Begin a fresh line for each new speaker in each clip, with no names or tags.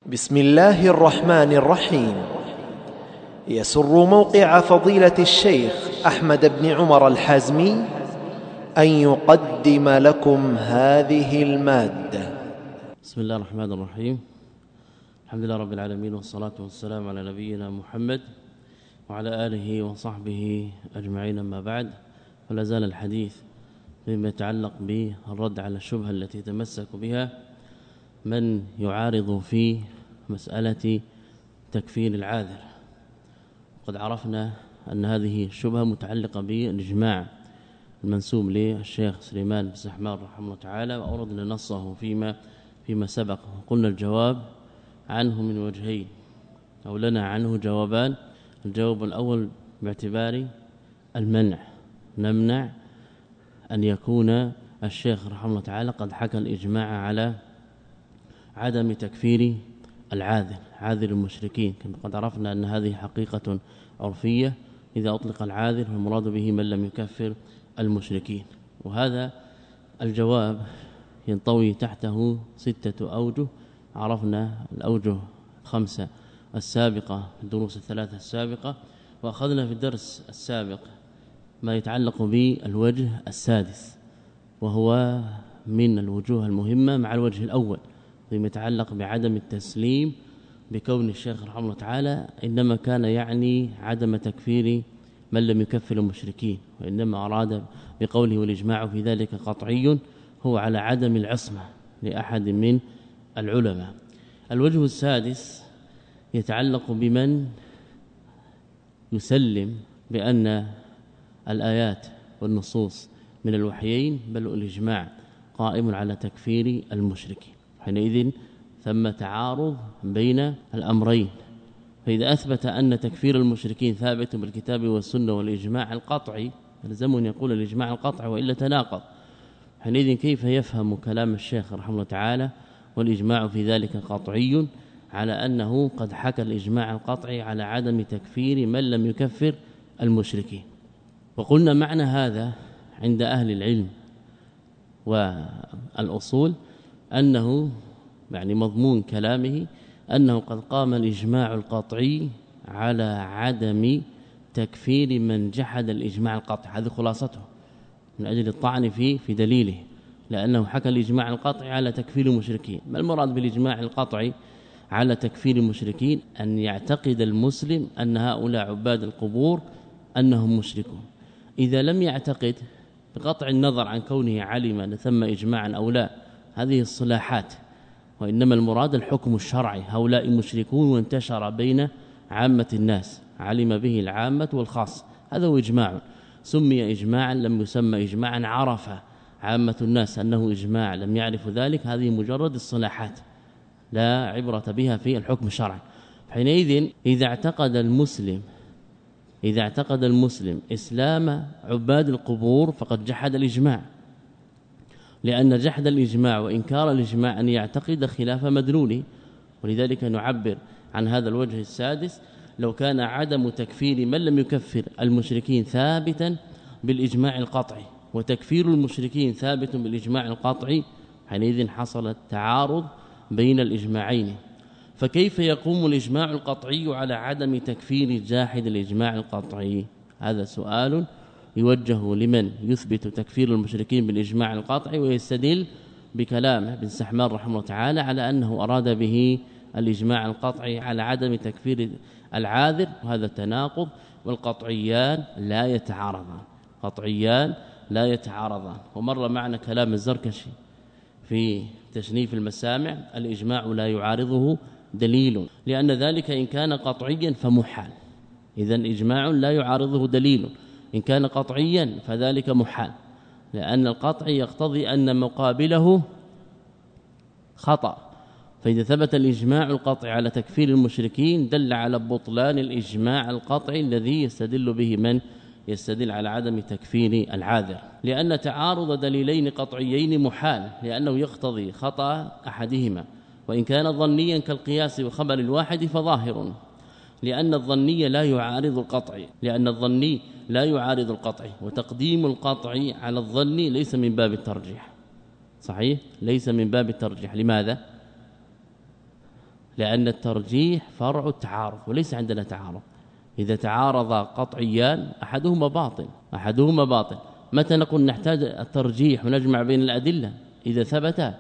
بسم الله الرحمن الرحيم. يسر موقع فضيلة الشيخ أحمد بن عمر الحازمي أن يقدم لكم هذه المادة.
بسم الله الرحمن الرحيم. الحمد لله رب العالمين، والصلاة والسلام على نبينا محمد وعلى آله وصحبه أجمعين. أما بعد، فلا زال الحديث فيما يتعلق بالرد على الشبهة التي تمسك بها من يعارض في مسألة تكفير العاذر. قد عرفنا أن هذه الشبهة متعلقة بالإجماع المنسوب للشيخ سليمان بن سحمان رحمه الله تعالى، وأوردنا نصه فيما سبق، وقلنا الجواب عنه من وجهين، أو لنا عنه جوابان. الجواب الأول باعتبار المنع، نمنع أن يكون الشيخ رحمه الله تعالى قد حكى الإجماع على عدم تكفير العاذر، عاذر المشركين، كما قد عرفنا أن هذه حقيقة عرفية. إذا أطلق العاذر فالمراد به من لم يكفر المشركين. وهذا الجواب ينطوي تحته 6 أوجه. عرفنا الأوجه 5 السابقة في الدروس 3 السابقة، وأخذنا في الدرس السابق ما يتعلق بالوجه السادس، وهو من الوجوه المهمة مع الوجه الأول فيما يتعلق بعدم التسليم بكون الشيخ رحمه الله تعالى إنما كان يعني عدم تكفير من لم يكفر المشركين، وإنما أراد بقوله والإجماع في ذلك قطعي هو على عدم العصمة لأحد من العلماء. الوجه السادس يتعلق بمن يسلم بأن الآيات والنصوص من الوحيين بل الإجماع قائم على تكفير المشركين. حينئذ ثم تعارض بين الأمرين، فإذا أثبت أن تكفير المشركين ثابت بالكتاب والسنة والإجماع القطعي يلزمه يقول الإجماع القطعي، وإلا تناقض. حينئذ كيف يفهم كلام الشيخ رحمه الله تعالى والإجماع في ذلك قطعي على أنه قد حكى الإجماع القطعي على عدم تكفير من لم يكفر المشركين؟ وقلنا معنى هذا عند أهل العلم والأصول أنه يعني مضمون كلامه أنه قد قام الإجماع القطعي على عدم تكفير من جحد الإجماع القطعي. هذه خلاصته من أجل الطعن في دليله، لأنه حكى الإجماع القطعي على تكفير المشركين. ما المراد بالإجماع القطعي على تكفير المشركين؟ أن يعتقد المسلم أن هؤلاء عباد القبور أنهم مشركون. إذا لم يعتقد، بقطع النظر عن كونه علم أن ثم إجماعا أو لا، هذه الصلاحات، وإنما المراد الحكم الشرعي، هؤلاء مشركون وانتشر بين عامة الناس، علم به العامة والخاص، هذا هو إجماع. سمي إجماعا لم يسمى إجماعا، عرف عامة الناس أنه إجماع لم يعرف ذلك، هذه مجرد الصلاحات لا عبرة بها في الحكم الشرعي. حينئذ إذا اعتقد المسلم إسلام عباد القبور فقد جحد الإجماع، لأن جحد الإجماع وإنكار الإجماع أن يعتقد خلاف مدلوله. ولذلك نعبر عن هذا الوجه السادس: لو كان عدم تكفير من لم يكفر المشركين ثابتا بالإجماع القطعي، وتكفير المشركين ثابت بالإجماع القطعي، حينئذ حصل التعارض بين الإجماعين. فكيف يقوم الإجماع القطعي على عدم تكفير جاحد الإجماع القطعي؟ هذا سؤال يوجه لمن يثبت تكفير المشركين بالإجماع القطعي ويستدل بكلام ابن سحمان رحمه الله تعالى على أنه أراد به الإجماع القطعي على عدم تكفير العاذر، وهذا تناقض. والقطعيان لا يتعارضان. ومر معنا كلام الزركشي في تشنيف المسامع: الإجماع لا يعارضه دليل، لأن ذلك إن كان قطعيا فمحال. إذن إجماع لا يعارضه دليل، إن كان قطعيا فذلك محال، لأن القطع يقتضي أن مقابله خطأ. فإذا ثبت الإجماع القطعي على تكفير المشركين دل على بطلان الإجماع القطعي الذي يستدل به من يستدل على عدم تكفير العاذر، لأن تعارض دليلين قطعيين محال، لأنه يقتضي خطأ أحدهما. وإن كان ظنيا كالقياس وخبر الواحد فظاهر، لأن الظني لا يعارض القطعي، وتقديم القطعي على الظني ليس من باب الترجيح. صحيح، ليس من باب الترجيح. لماذا؟ لأن الترجيح فرع التعارض وليس عندنا تعارض. إذا تعارض قطعيان أحدهما باطل متى نقول نحتاج الترجيح ونجمع بين الأدلة؟ إذا ثبت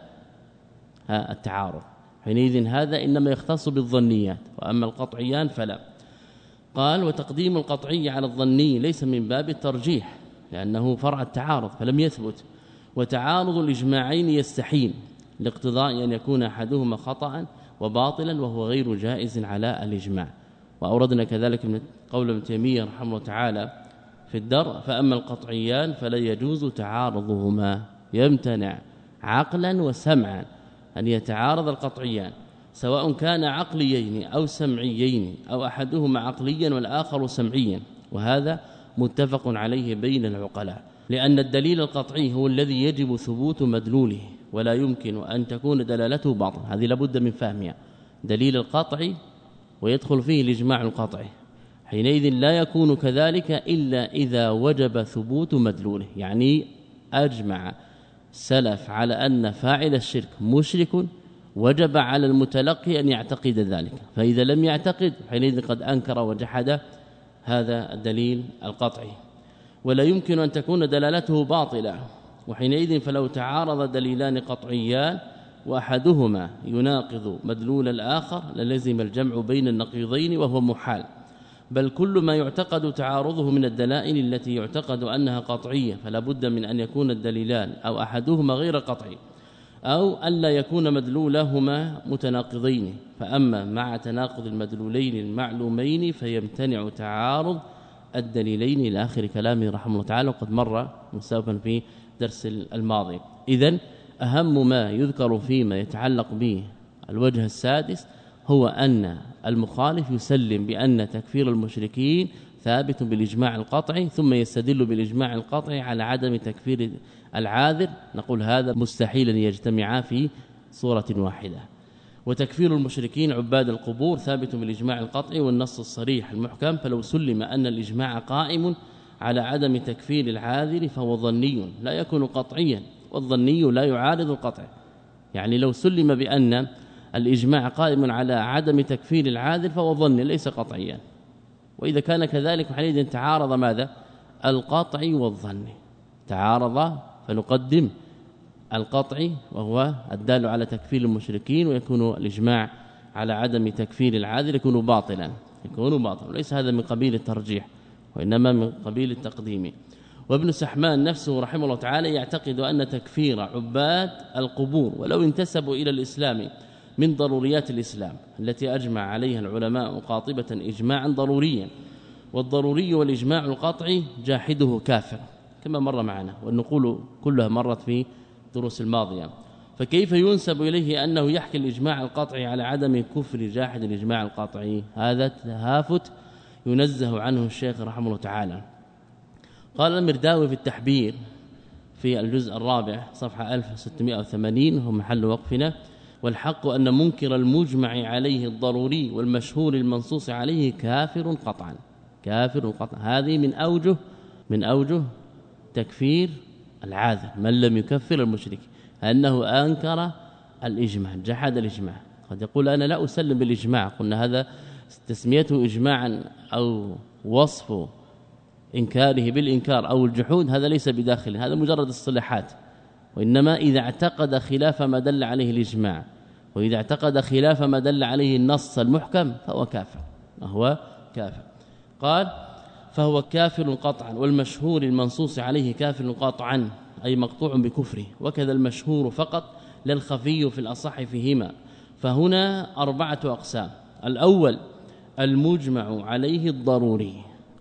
التعارض، حينئذ هذا إنما يختص بالظنيات، وأما القطعيان فلا. قال وتقديم القطعي على الظني ليس من باب الترجيح لأنه فرع التعارض فلم يثبت، وتعارض الإجماعين يستحيل لاقتضاء أن يكون أحدهما خطأ وباطلا وهو غير جائز على الإجماع. وأوردنا كذلك من قول ابن تيمية رحمه الله تعالى في الدرء فأما القطعيان فلا يجوز تعارضهما، يمتنع عقلا وسمعا أن يتعارض القطعيان سواء كان عقليين أو سمعيين أو أحدهما عقليا والآخر سمعيا، وهذا متفق عليه بين العقلاء، لأن الدليل القطعي هو الذي يجب ثبوت مدلوله ولا يمكن أن تكون دلالته باطل. هذه لابد من فهمها، دليل القطعي ويدخل فيه الإجماع القطعي، حينئذ لا يكون كذلك إلا إذا وجب ثبوت مدلوله. يعني أجمع سلف على أن فاعل الشرك مشرك وجب على المتلقي أن يعتقد ذلك، فإذا لم يعتقد حينئذ قد أنكر وجحد هذا الدليل القطعي، ولا يمكن أن تكون دلالته باطلة. وحينئذ فلو تعارض دليلان قطعيان وأحدهما يناقض مدلول الآخر للزم الجمع بين النقيضين وهو محال، بل كل ما يعتقد تعارضه من الدلائل التي يعتقد أنها قطعية فلا بد من أن يكون الدليلان أو أحدهما غير قطعي أو ألا يكون مدلولهما متناقضين. فأما مع تناقض المدلولين المعلومين فيمتنع تعارض الدليلين إلى آخر كلامه رحمه الله تعالى، وقد مر مسابقا في درس الماضي. إذن أهم ما يذكر فيما يتعلق به الوجه السادس هو أن المخالف يسلم بأن تكفير المشركين ثابت بالإجماع القطعي، ثم يستدل بالإجماع القطعي على عدم تكفير العاذر، نقول هذا مستحيل أن يجتمعا في صورة واحدة. وتكفير المشركين عباد القبور ثابت بالإجماع القطعي والنص الصريح المحكم، فلو سلم أن الإجماع قائم على عدم تكفير العاذر فهو ظني لا يكون قطعيا، والظني لا يعارض القطع. يعني لو سلم بأن الإجماع قائم على عدم تكفير العاذر فهو ظن ليس قطعيا، وإذا كان كذلك حينئذ تعارض ماذا؟ القطع والظن، تعارض فنقدم القطع وهو الدال على تكفير المشركين، ويكون الإجماع على عدم تكفير العاذر يكون باطلا، وليس هذا من قبيل الترجيح وإنما من قبيل التقديم. وابن سحمان نفسه رحمه الله تعالى يعتقد أن تكفير عباد القبور ولو انتسبوا إلى الإسلام من ضروريات الإسلام التي أجمع عليها العلماء قاطبة إجماعا ضروريا، والضروري والإجماع القطعي جاحده كافر كما مر معنا، والنقول كلها مرت في الدروس الماضية. فكيف ينسب إليه أنه يحكي الإجماع القطعي على عدم كفر جاحد الإجماع القطعي؟ هذا تهافت ينزه عنه الشيخ رحمه الله تعالى. قال المرداوي في التحبير في الجزء الرابع صفحة 1680 هو محل وقفنا: والحق أن منكر المجمع عليه الضروري والمشهور المنصوص عليه كافر قطعا. هذه من أوجه تكفير العاذر من لم يكفر المشرك، أنه أنكر الإجماع، جحد الإجماع. قد يقول أنا لا أسلم بالإجماع، قلنا هذا تسميته إجماعا أو وصف إنكاره بالإنكار أو الجحود هذا ليس بداخل، هذا مجرد الصلاحات، وإنما إذا اعتقد خلاف ما دل عليه الإجماع وإذا اعتقد خلاف ما دل عليه النص المحكم فهو كافر. قال فهو كافر قطعا، والمشهور المنصوص عليه كافر قطعا أي مقطوع بكفره، وكذا المشهور فقط لا الخفي في الأصح فيهما. فهنا 4 أقسام: الأول المجمع عليه الضروري،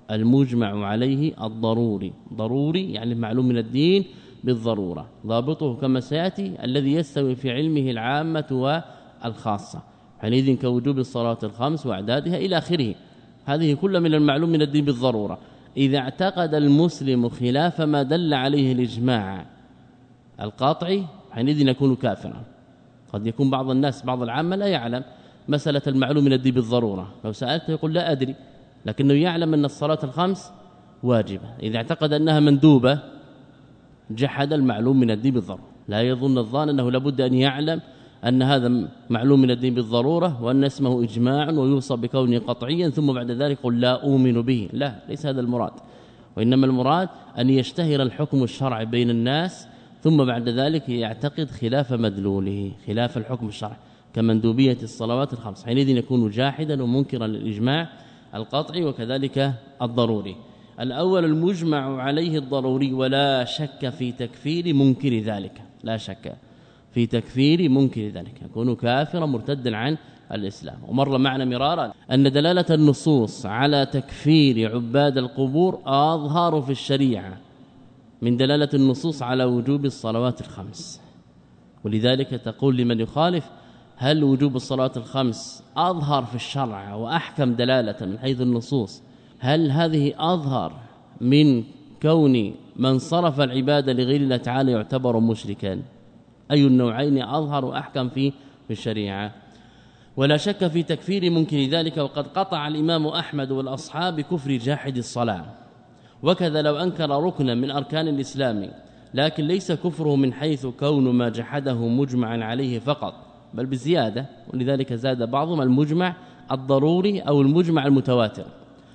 ضروري يعني معلوم من الدين بالضرورة، ضابطه كما سيأتي الذي يستوي في علمه العامة والخاصة، حينئذ كوجوب الصلاة الخمس وأعدادها إلى آخره، هذه كل من المعلوم من الدين بالضرورة. إذا اعتقد المسلم خلاف ما دل عليه الإجماع القاطعي حينئذ يكون كافرا. قد يكون بعض الناس بعض العامة لا يعلم مسألة المعلوم من الدين بالضرورة، لو سألته يقول لا أدري، لكنه يعلم أن الصلاة الخمس واجبة، إذا اعتقد أنها مندوبة جحد المعلوم من الدين بالضرورة. لا يظن الظان أنه لابد أن يعلم أن هذا معلوم من الدين بالضرورة وأن اسمه إجماع ويوصف بكونه قطعيا ثم بعد ذلك قل لا أؤمن به، لا، ليس هذا المراد، وإنما المراد أن يشتهر الحكم الشرعي بين الناس ثم بعد ذلك يعتقد خلاف مدلوله، خلاف الحكم الشرعي كمندوبية الصلوات الخمس، حينئذ يكون جاحدا ومنكرا للإجماع القطعي وكذلك الضروري. الأول المجمع عليه الضروري ولا شك في تكفير منكر ذلك، لا شك في تكفير منكر ذلك، يكون كافرا مرتدا عن الإسلام. ومر معنا مرارا أن دلالة النصوص على تكفير عباد القبور أظهر في الشريعة من دلالة النصوص على وجوب الصلوات الخمس، ولذلك تقول لمن يخالف هل وجوب الصلوات الخمس أظهر في الشرع وأحكم دلالة من حيث النصوص، هل هذه أظهر من كون من صرف العبادة لغير الله تعالى يعتبر مشركا؟ أي النوعين أظهر وأحكم في الشريعة؟ ولا شك في تكفير منكر ذلك، وقد قطع الإمام أحمد والأصحاب بكفر جاحد الصلاة، وكذا لو أنكر ركنا من أركان الإسلام لكن ليس كفره من حيث كون ما جحده مجمعا عليه فقط بل بزيادة، ولذلك زاد بعضهم المجمع الضروري أو المجمع المتواتر،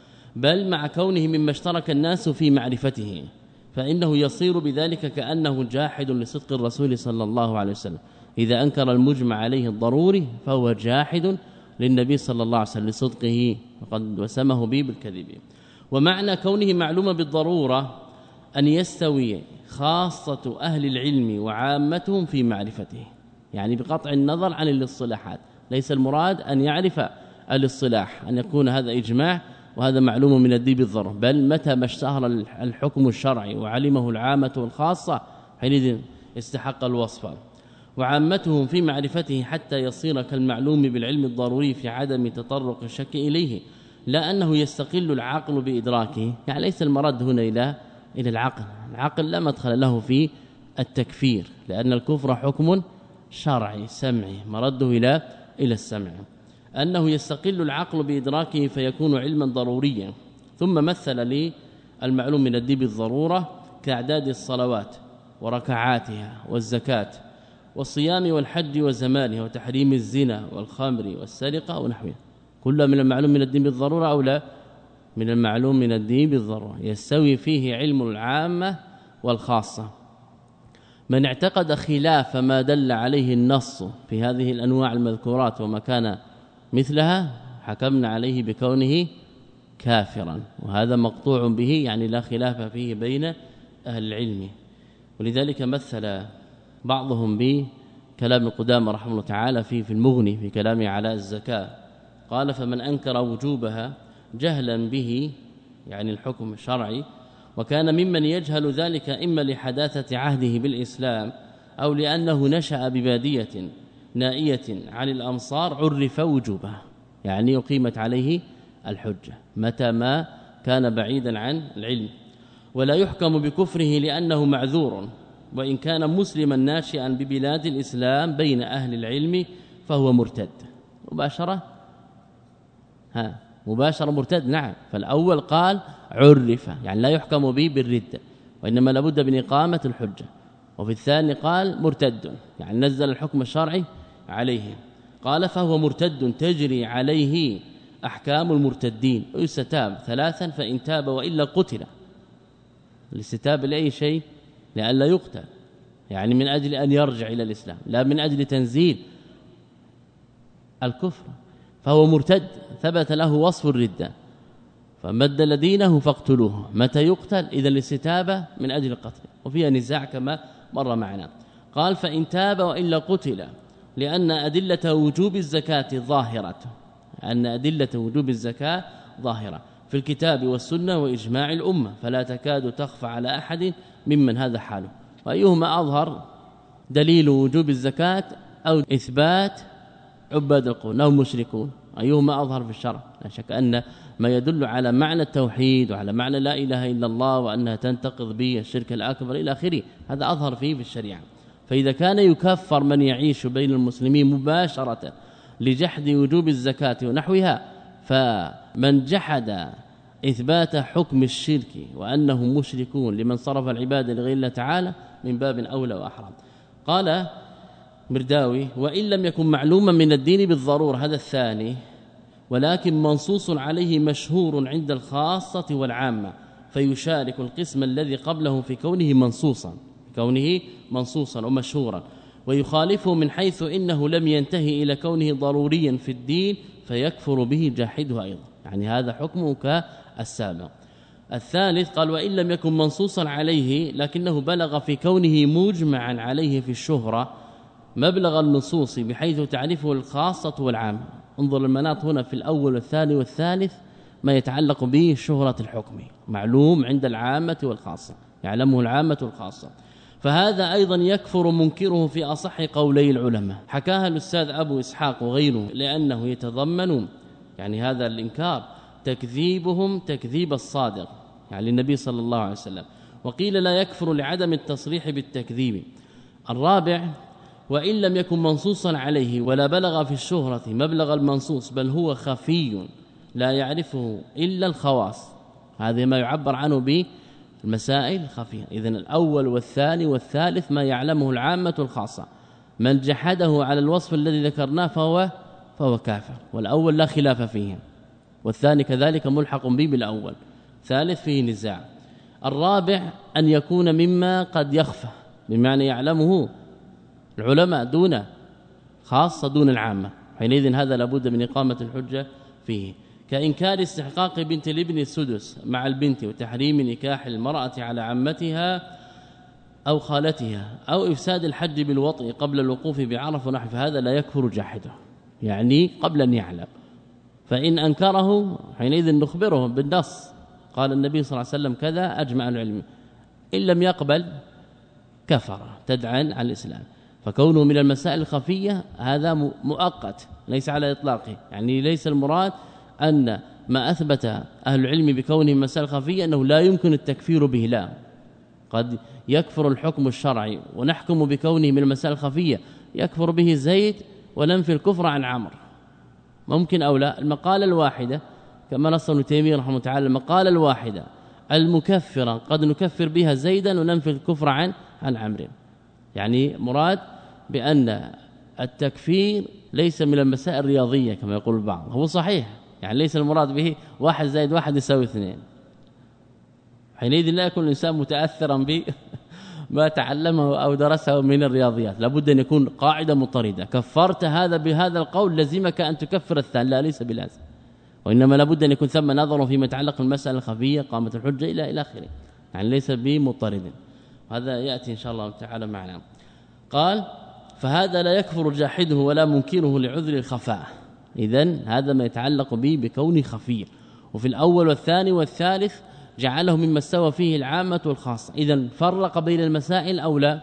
بل مع كونه مما اشترك الناس في معرفته فإنه يصير بذلك كأنه جاحد لصدق الرسول صلى الله عليه وسلم. إذا أنكر المجمع عليه الضروري فهو جاحد للنبي صلى الله عليه وسلم لصدقه وقد وسمه به بالكذب. ومعنى كونه معلومة بالضرورة أن يستوي خاصة أهل العلم وعامتهم في معرفته، يعني بقطع النظر عن الاصطلاحات، ليس المراد أن يعرف الاصطلاح أن يكون هذا إجماع وهذا معلوم من الدين بالضرورة، بل متى ما اشتهر الحكم الشرعي وعلمه العامة والخاصة حينئذ استحق الوصف. وعامتهم في معرفته حتى يصير كالمعلوم بالعلم الضروري في عدم تطرق الشك إليه، لا أنه يستقل العقل بإدراكه، يعني ليس المرد هنا إلى العقل لا مدخل له في التكفير، لأن الكفر حكم شرعي سمعي مرده إلى السمع، أنه يستقل العقل بإدراكه فيكون علما ضروريا. ثم مثل لي المعلوم من الدين بالضرورة كأعداد الصلوات وركعاتها والزكاة والصيام والحج وزمانه وتحريم الزنا والخمر والسرقة ونحوها، كلها من المعلوم من الدين بالضرورة أو لا؟ من المعلوم من الدين بالضرورة، يستوي فيه علم العامة والخاصة. من اعتقد خلاف ما دل عليه النص في هذه الأنواع المذكورات وما كان مثلها حكمنا عليه بكونه كافرا، وهذا مقطوع به، يعني لا خلاف فيه بين أهل العلم. ولذلك مثل بعضهم بكلام القدامى رحمه الله تعالى في المغني في كلامه على الزكاة، قال فمن أنكر وجوبها جهلا به، يعني الحكم الشرعي، وكان ممن يجهل ذلك إما لحداثة عهده بالإسلام أو لأنه نشأ ببادية نائية عن الأمصار، عرف وجوبها، يعني أقيمت عليه الحجة متى ما كان بعيدا عن العلم، ولا يحكم بكفره لأنه معذور، وإن كان مسلما ناشئا ببلاد الإسلام بين أهل العلم فهو مرتد مباشرة. مباشرة مرتد، نعم. فالأول قال عرف، يعني لا يحكم به بالردة وإنما لابد من إقامة الحجة، وفي الثاني قال مرتد، يعني نزل الحكم الشرعي عليه، قال فهو مرتد تجري عليه أحكام المرتدين ويستتاب ثلاثا، فإن تاب وإلا قتل. الاستتاب لأي شيء؟ لأن لا يقتل، يعني من أجل أن يرجع إلى الإسلام لا من أجل تنزيل الكفر، فهو مرتد ثبت له وصف الردة، فمد دينه فاقتلوه. متى يقتل؟ إذا الاستتابة من أجل القتل، وفيها نزاع كما مر معنا. قال فإن تاب وإلا قتل، لأن أدلة وجوب الزكاة ظاهرة، أن أدلة وجوب الزكاة ظاهرة في الكتاب والسنة وإجماع الأمة، فلا تكاد تخفى على أحد ممن هذا حاله. وأيهما أظهر، دليل وجوب الزكاة أو إثبات عباد القبور أو مشركون؟ أيهما أظهر في الشرع؟ لا شك أن ما يدل على معنى التوحيد وعلى معنى لا إله إلا الله وأنها تنتقض به الشرك الأكبر إلى آخره، هذا أظهر فيه في الشريعة. فإذا كان يكفر من يعيش بين المسلمين مباشرة لجحد وجوب الزكاة ونحوها، فمن جحد إثبات حكم الشرك وأنهم مشركون لمن صرف العبادة لغير الله تعالى من باب أولى وأحرم. قال مرداوي وإن لم يكن معلوما من الدين بالضرورة، هذا الثاني، ولكن منصوص عليه مشهور عند الخاصة والعامة، فيشارك القسم الذي قبله في كونه منصوصا ومشهورا، ويخالفه من حيث إنه لم ينتهي إلى كونه ضروريا في الدين فيكفر به جاحده أيضا، يعني هذا حكمه كالسابق. الثالث قال وإن لم يكن منصوصا عليه لكنه بلغ في كونه مجمعا عليه في الشهرة مبلغ النصوص بحيث تعرفه الخاصة والعامة. انظر المناط هنا في الأول والثاني والثالث ما يتعلق به شهرة الحكم، معلوم عند العامة والخاصة، يعلمه العامة والخاصة، فهذا أيضا يكفر منكره في أصح قولي العلماء. حكاها الأستاذ أبو إسحاق وغيره لأنه يتضمن يعني هذا الإنكار تكذيبهم تكذيب الصادق يعني النبي صلى الله عليه وسلم، وقيل لا يكفر لعدم التصريح بالتكذيب. الرابع وإن لم يكن منصوصا عليه ولا بلغ في الشهرة مبلغ المنصوص بل هو خفي لا يعرفه إلا الخواص، هذا ما يعبر عنه بالمسائل الخفية. إذن الأول والثاني والثالث ما يعلمه العامة الخاصة، من جحده على الوصف الذي ذكرناه فهو كافر، والأول لا خلاف فيه، والثاني كذلك ملحق به بالأول، ثالث فيه نزاع. الرابع أن يكون مما قد يخفى، بمعنى يعلمه العلماء دون خاصة دون العامة، حينئذ هذا لابد من إقامة الحجة فيه، كإنكار استحقاق بنت الابن السدس مع البنت وتحريم نكاح المرأة على عمتها أو خالتها أو إفساد الحج بالوطء قبل الوقوف بعرف ونحو، فهذا لا يكفر جاحده يعني قبل أن يعلم، فإن أنكره حينئذ نخبره بالنص قال النبي صلى الله عليه وسلم كذا أجمع العلم، إن لم يقبل كفر تدعن على الإسلام. فكونه من المسائل الخفية هذا مؤقت ليس على إطلاقه، يعني ليس المراد أن ما أثبت أهل العلم بكونه مسائل خفية أنه لا يمكن التكفير به، لا، قد يكفر الحكم الشرعي ونحكم بكونه من المسائل الخفية، يكفر به زيد وننفي الكفر عن عمرو، ممكن أو لا. المقالة الواحدة كما نص ابن تيمية رحمه الله تعالى، المقالة الواحدة المكفرة قد نكفر بها زيدا وننفي الكفر عن عمرو، يعني مراد بأن التكفير ليس من المسائل الرياضية كما يقول البعض، هو صحيح يعني ليس المراد به 1 زائد 1 يساوي 2، حينئذ لا يكون الإنسان متأثرا بما تعلمه أو درسه من الرياضيات، لابد أن يكون قاعدة مضطردة، كفرت هذا بهذا القول لزمك أن تكفر الثاني، لا ليس بلازم، وإنما لابد أن يكون ثم نظر فيما يتعلق بالمسألة الخفية قامت الحجة إلى آخره، يعني ليس بمضطرد، هذا يأتي إن شاء الله تعالى معنا. قال فهذا لا يكفر جاحده ولا منكره لعذر الخفاء، إذن هذا ما يتعلق به بكونه خفي، وفي الأول والثاني والثالث جعله مما استوى فيه العامة والخاصة، إذن فرق بين المسائل أو لا؟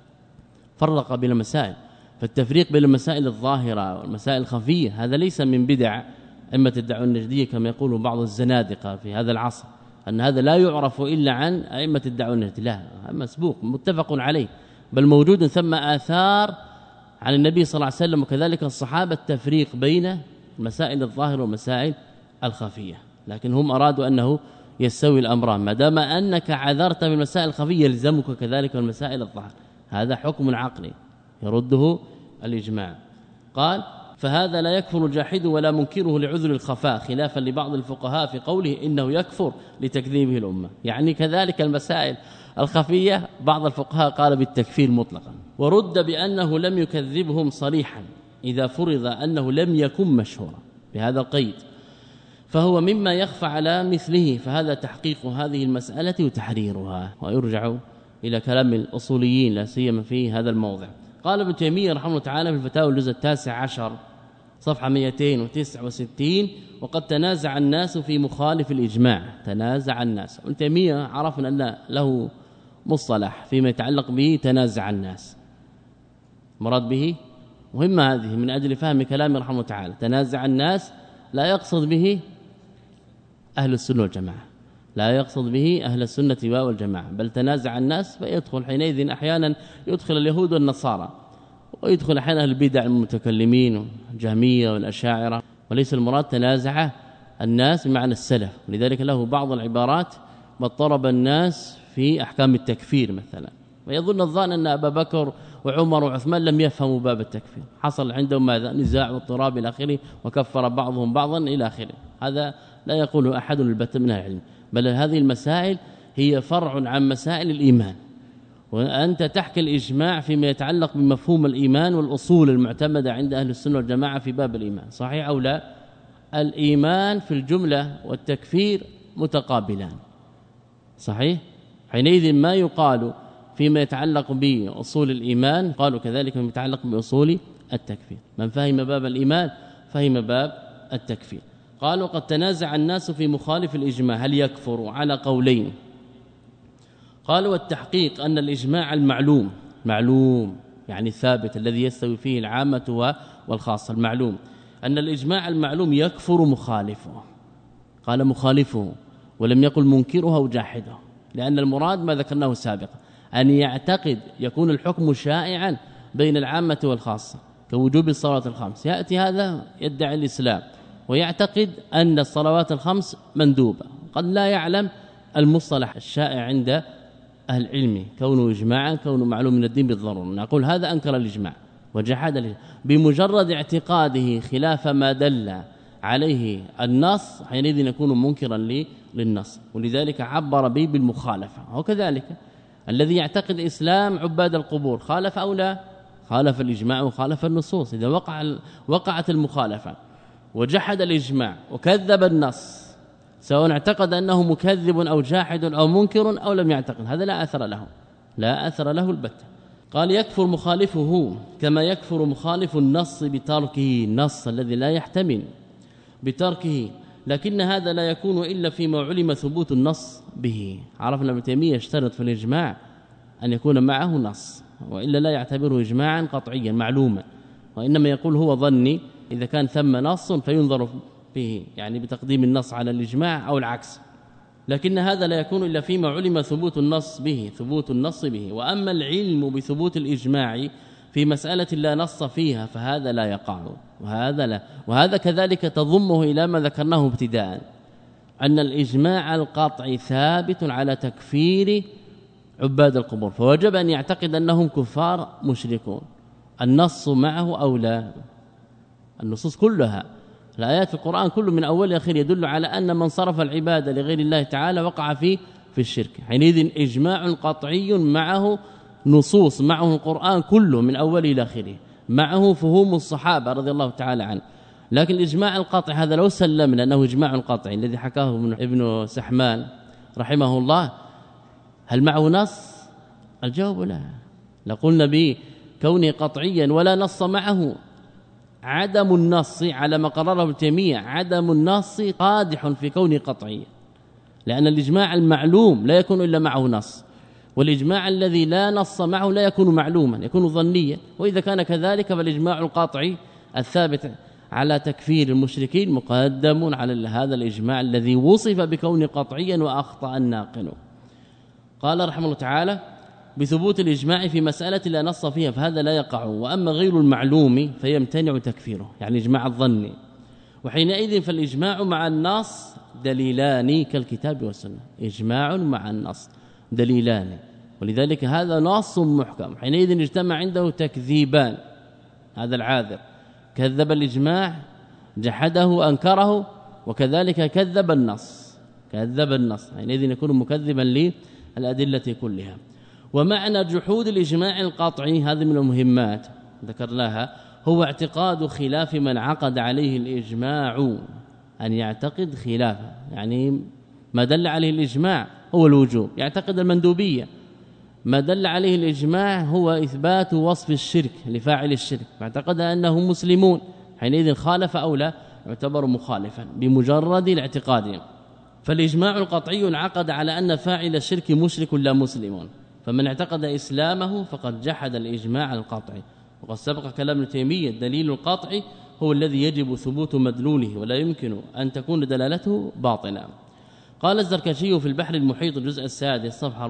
فرق بين المسائل، فالتفريق بين المسائل الظاهرة والمسائل الخفية هذا ليس من بدع أئمة الدعوة النجدية كما يقول بعض الزنادقة في هذا العصر، أن هذا لا يعرف إلا عن أئمة الدعوة النجدية، لا، مسبوق متفق عليه، بل موجود ثم آثار عن النبي صلى الله عليه وسلم وكذلك الصحابة التفريق بين المسائل الظاهرة والمسائل الخفية، لكن هم أرادوا أنه يستوي الأمران، ما دام أنك عذرت بالمسائل الخفية يلزمك كذلك المسائل الظاهرة، هذا حكم عقلي يرده الإجماع. قال فهذا لا يكفر جاحده ولا منكره لعذر الخفاء، خلافا لبعض الفقهاء في قوله إنه يكفر لتكذيبه الأمة، يعني كذلك المسائل الخفية بعض الفقهاء قال بالتكفير مطلقا، ورد بأنه لم يكذبهم صريحا إذا فرض أنه لم يكن مشهورا بهذا القيد، فهو مما يخفى على مثله، فهذا تحقيق هذه المسألة وتحريرها، ويرجع إلى كلام الأصوليين لا سيما في هذا الموضع. قال ابن تيمية رحمه الله تعالى في الفتاوى الجزء 19 صفحة 269: وقد تنازع الناس في مخالف الإجماع، تنازع الناس. ابن تيمية عرفنا أن له مصطلح فيما يتعلق به تنازع الناس، مراد به مهمة هذه من أجل فهم كلامه رحمه الله تعالى، تنازع الناس لا يقصد به أهل السنة والجماعة، لا يقصد به أهل السنة والجماعة، بل تنازع الناس، فيدخل حينئذ أحيانا يدخل اليهود والنصارى، ويدخل أحيانا البدع المتكلمين والجهمية والأشاعرة، وليس المراد تنازع الناس بمعنى السلف، ولذلك له بعض العبارات ما اضطرب الناس في أحكام التكفير مثلا، ويظن الظان أن أبا بكر وعمر وعثمان لم يفهموا باب التكفير، حصل عندهم ماذا؟ نزاع واضطراب الى اخره، وكفر بعضهم بعضا الى اخره. هذا لا يقوله احد البتة من العلم، بل هذه المسائل هي فرع عن مسائل الإيمان، وأنت تحكي الإجماع فيما يتعلق بمفهوم الإيمان والأصول المعتمدة عند أهل السنة والجماعة في باب الإيمان، صحيح أو لا؟ الإيمان في الجملة والتكفير متقابلان، صحيح؟ حينئذ ما يقال فيما يتعلق بأصول الإيمان قالوا كذلك فيما يتعلق بأصول التكفير. من فهم باب الإيمان فهم باب التكفير. قالوا قد تنازع الناس في مخالف الإجماع هل يكفر على قولين. قالوا والتحقيق أن الإجماع معلوم يعني ثابت الذي يستوي فيه العامة والخاصة، المعلوم أن الإجماع المعلوم يكفر مخالفه، قال مخالفه ولم يقل منكره أو جاحده، لأن المراد ما ذكرناه سابقا أن يعتقد يكون الحكم شائعا بين العامة والخاصة كوجوب الصلوات الخمس. يأتي هذا يدعي الإسلام ويعتقد أن الصلوات الخمس مندوبة، قد لا يعلم المصطلح الشائع عند أهل العلم كونه إجماعا، كونه معلوم من الدين بالضرورة. نقول هذا أنكر الإجماع وجحد بمجرد اعتقاده خلاف ما دل عليه النص، حينئذ يكون منكرا للنص، ولذلك عبر به بالمخالفة. وكذلك الذي يعتقد الإسلام عباد القبور خالف أو لا؟ خالف الإجماع وخالف النصوص. إذا وقعت المخالفة وجحد الإجماع وكذب النص، سواء اعتقد أنه مكذب أو جاحد أو منكر أو لم يعتقد، هذا لا أثر له البتة. قال يكفر مخالفه كما يكفر مخالف النص بتركه، النص الذي لا يحتمل بتركه، لكن هذا لا يكون إلا فيما علم ثبوت النص به. عرفنا ابن تيمية يشترط في الإجماع أن يكون معه نص، وإلا لا يعتبره إجماعا قطعيا معلوما، وإنما يقول هو ظني إذا كان ثم نص فينظر به، يعني بتقديم النص على الإجماع أو العكس، لكن هذا لا يكون إلا فيما علم ثبوت النص به. وأما العلم بثبوت الإجماع في مسألة لا نص فيها فهذا لا يقع، وهذا كذلك تضمه إلى ما ذكرناه ابتداء، أن الإجماع القطعي ثابت على تكفير عباد القبور، فوجب أن يعتقد أنهم كفار مشركون. النص معه أو لا؟ النصوص كلها، الآيات في القرآن كله من أول آخر يدل على أن من صرف العبادة لغير الله تعالى وقع في الشرك. حينئذ إجماع قطعي معه نصوص، معه القرآن كله من أول إلى آخره، معه فهوم الصحابة رضي الله تعالى عنه. لكن الإجماع القطعي هذا لو سلمنا أنه إجماع قطعي الذي حكاه ابن سحمان رحمه الله، هل معه نص؟ الجواب لا. لقلنا به كونه قطعيا ولا نص معه، عدم النص على ما قرره ابن تيمية، عدم النص قادح في كونه قطعيا، لأن الإجماع المعلوم لا يكون إلا معه نص، والإجماع الذي لا نص معه لا يكون معلوما، يكون ظنيا. وإذا كان كذلك فالإجماع القاطعي الثابت على تكفير المشركين مقدم على هذا الإجماع الذي وصف بكونه قطعيا وأخطأ الناقل. قال رحمه الله تعالى بثبوت الإجماع في مسألة لا نص فيها فهذا لا يقع، وأما غير المعلوم فيمتنع تكفيره، يعني إجماع الظن. وحينئذ فالإجماع مع النص دليلان كالكتاب والسنة، إجماع مع النص دليلان، ولذلك هذا نص محكم. حينئذ اجتمع عنده تكذيبان، هذا العاذر كذب الإجماع، جحده أنكره، وكذلك كذب النص. حينئذ يكون مكذبا للأدلة كلها. ومعنى جحود الإجماع القطعي هذه من المهمات ذكرناها، هو اعتقاد خلاف من عقد عليه الإجماع، أن يعتقد خلافه، يعني ما دل عليه الإجماع هو الوجوب، يعتقد المندوبية. ما دل عليه الإجماع هو إثبات وصف الشرك لفاعل الشرك، فاعتقد أنهم مسلمون، حينئذ خالف أو لا يعتبر مخالفا بمجرد الاعتقاد. فالإجماع القطعي انعقد على أن فاعل الشرك مشرك لا مسلم، فمن اعتقد إسلامه فقد جحد الإجماع القطعي. وقد سبق كلام ابن تيمية الدليل القطعي هو الذي يجب ثبوت مدلوله، ولا يمكن أن تكون دلالته باطلا. قال الزركشي في البحر المحيط الجزء السادس صفحة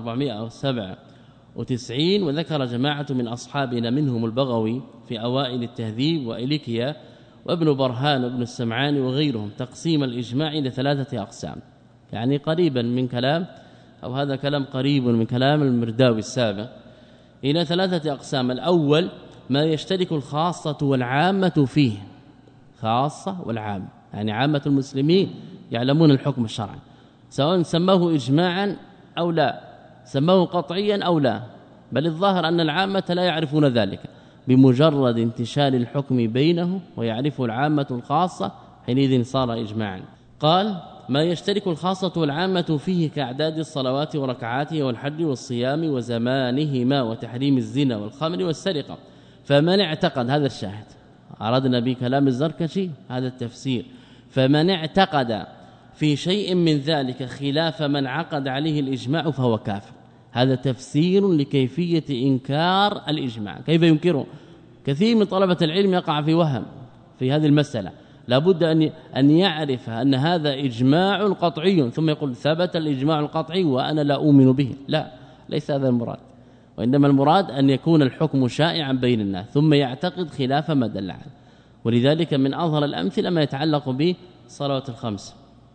497، وذكر جماعة من أصحابنا منهم البغوي في أوائل التهذيب وإليكيا وابن برهان وابن السمعاني وغيرهم تقسيم الإجماع إلى 3 أقسام، يعني قريبا من كلام، أو هذا كلام قريب من كلام المرداوي السابق، إلى 3 أقسام. الأول ما يشترك الخاصة والعامة فيه، خاصة والعامة، يعني عامة المسلمين يعلمون الحكم الشرعي سواء سموه إجماعا أو لا، سموه قطعيا أو لا، بل الظاهر أن العامة لا يعرفون ذلك، بمجرد انتشار الحكم بينه ويعرفه العامة الخاصة حينئذ صار إجماعا. قال ما يشترك الخاصة والعامة فيه كأعداد الصلوات وركعاتها والحج والصيام وزمانهما وتحريم الزنا والخمر والسرقة. فمن اعتقد، هذا الشاهد أردنا بكلام الزركشي هذا التفسير، فمن اعتقد في شيء من ذلك خلاف من عقد عليه الإجماع فهو كافر. هذا تفسير لكيفية إنكار الإجماع. كيف ينكره؟ كثير من طلبة العلم يقع في وهم في هذه المسألة، لابد أن يعرف أن هذا إجماع قطعي ثم يقول ثبت الإجماع القطعي وأنا لا أؤمن به. لا، ليس هذا المراد، وإنما المراد أن يكون الحكم شائعا بين الناس ثم يعتقد خلاف ما دل عليه. ولذلك من أظهر الأمثلة ما يتعلق بالصلوات الخمس.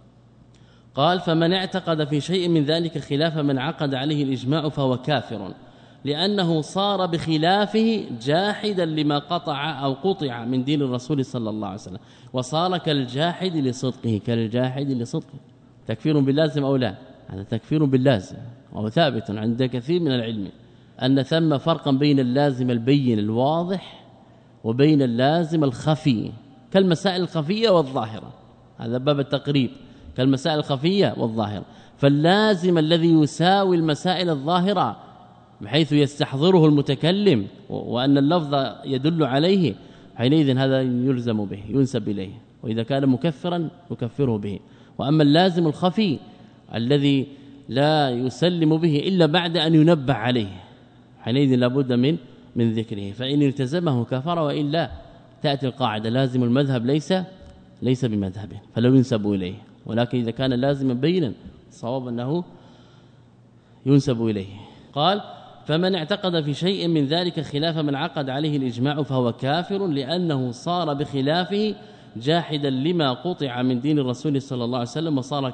قال فمن اعتقد في شيء من ذلك خلاف من عقد عليه الإجماع فهو كافر، لأنه صار بخلافه جاحدا لما قطع أو قطع من دين الرسول صلى الله عليه وسلم، وصار كالجاحد لصدقه. كالجاحد لصدقه تكفير باللازم أو لا؟ هذا تكفير باللازم، وهو ثابت عند كثير من العلم أن ثم فرقا بين اللازم البين الواضح وبين اللازم الخفي، كالمسائل الخفية والظاهرة. هذا باب التقريب، كالمسائل الخفية والظاهرة. فاللازم الذي يساوي المسائل الظاهرة بحيث يستحضره المتكلم وأن اللفظ يدل عليه، حينئذ هذا يلزم به ينسب إليه، وإذا كان مكفرا يكفره به. وأما اللازم الخفي الذي لا يسلم به إلا بعد أن ينبه عليه، حينئذ لابد من ذكره، فإن التزمه كفر، وإلا تأتي القاعدة لازم المذهب ليس بمذهبه فلو ينسب إليه. ولكن إذا كان لازما بينا صواب أنه ينسب إليه. قال فمن اعتقد في شيء من ذلك خلاف من عقد عليه الإجماع فهو كافر، لأنه صار بخلافه جاحدا لما قطع من دين الرسول صلى الله عليه وسلم، وصار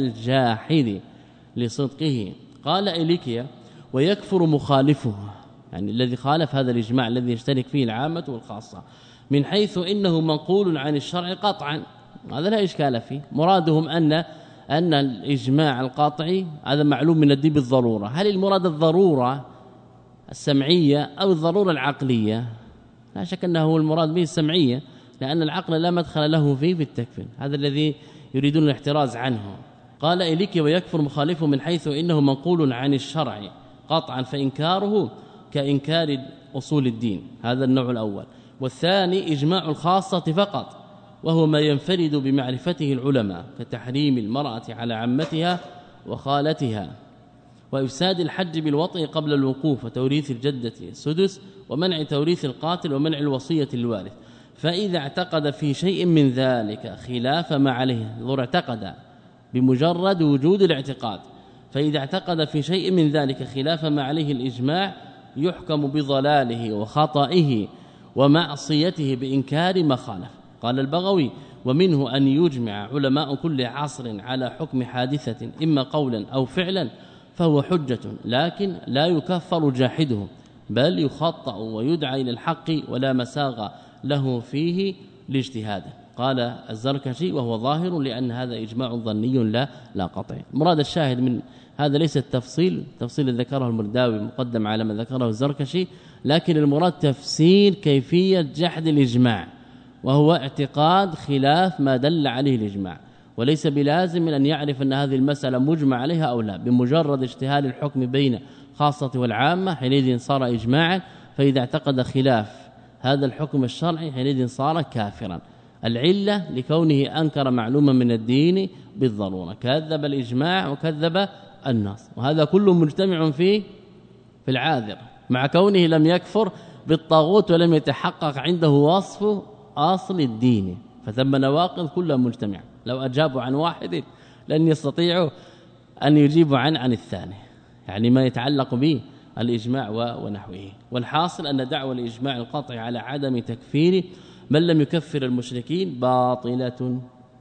كالجاحد لصدقه. قال إليكيا ويكفر مخالفه، يعني الذي خالف هذا الإجماع الذي يشترك فيه العامة والخاصة، من حيث إنه منقول عن الشرع قطعا، هذا لا إشكال فيه. مرادهم أن الإجماع القاطعي هذا معلوم من الدين بالضرورة. هل المراد الضرورة السمعية أو الضرورة العقلية؟ لا شك أنه المراد به السمعية، لأن العقل لا مدخل له فيه في التكفير، هذا الذي يريدون الاحتراز عنه. قال إليك ويكفر مخالفه من حيث إنه منقول عن الشرع قطعا، فإنكاره كإنكار أصول الدين. هذا النوع الأول. والثاني إجماع الخاصة فقط، وهو ما ينفرد بمعرفته العلماء، كتحريم المرأة على عمتها وخالتها، وإفساد الحج بالوطء قبل الوقوف، وتوريث الجدة السدس، ومنع توريث القاتل، ومنع الوصية للوارث. فإذا اعتقد في شيء من ذلك خلاف ما عليه، ضر اعتقد بمجرد وجود الاعتقاد، فإذا اعتقد في شيء من ذلك خلاف ما عليه الإجماع يحكم بضلاله وخطئه ومعصيته بإنكار ما خالف. قال البغوي ومنه أن يجمع علماء كل عصر على حكم حادثة إما قولا أو فعلا فهو حجة، لكن لا يكفر جاحده، بل يخطأ ويدعى إلى الحق ولا مساغ له فيه لاجتهاده. قال الزركشي وهو ظاهر لأن هذا إجماع ظني لا قطعي. مراد الشاهد من هذا ليس التفصيل ذكره المرداوي مقدم على ما ذكره الزركشي، لكن المراد تفسير كيفية جحد الإجماع، وهو اعتقاد خلاف ما دل عليه الإجماع، وليس بلازم أن يعرف أن هذه المسألة مجمع عليها أو لا، بمجرد اجتهاد الحكم بين خاصة والعامة حينئذ صار إجماعا، فإذا اعتقد خلاف هذا الحكم الشرعي حينئذ صار كافرا. العلة لكونه أنكر معلوما من الدين بالضرورة، كذب الإجماع وكذب النص، وهذا كله مجتمع في العاذر، مع كونه لم يكفر بالطاغوت ولم يتحقق عنده وصف أصل الدين، فثم نواقض كلها مجتمع. لو أجابوا عن واحد لن يستطيعوا أن يجيبوا عن الثاني، يعني ما يتعلق به الإجماع ونحوه. والحاصل أن دعوى الإجماع القطعي على عدم تكفير من لم يكفر المشركين باطلة.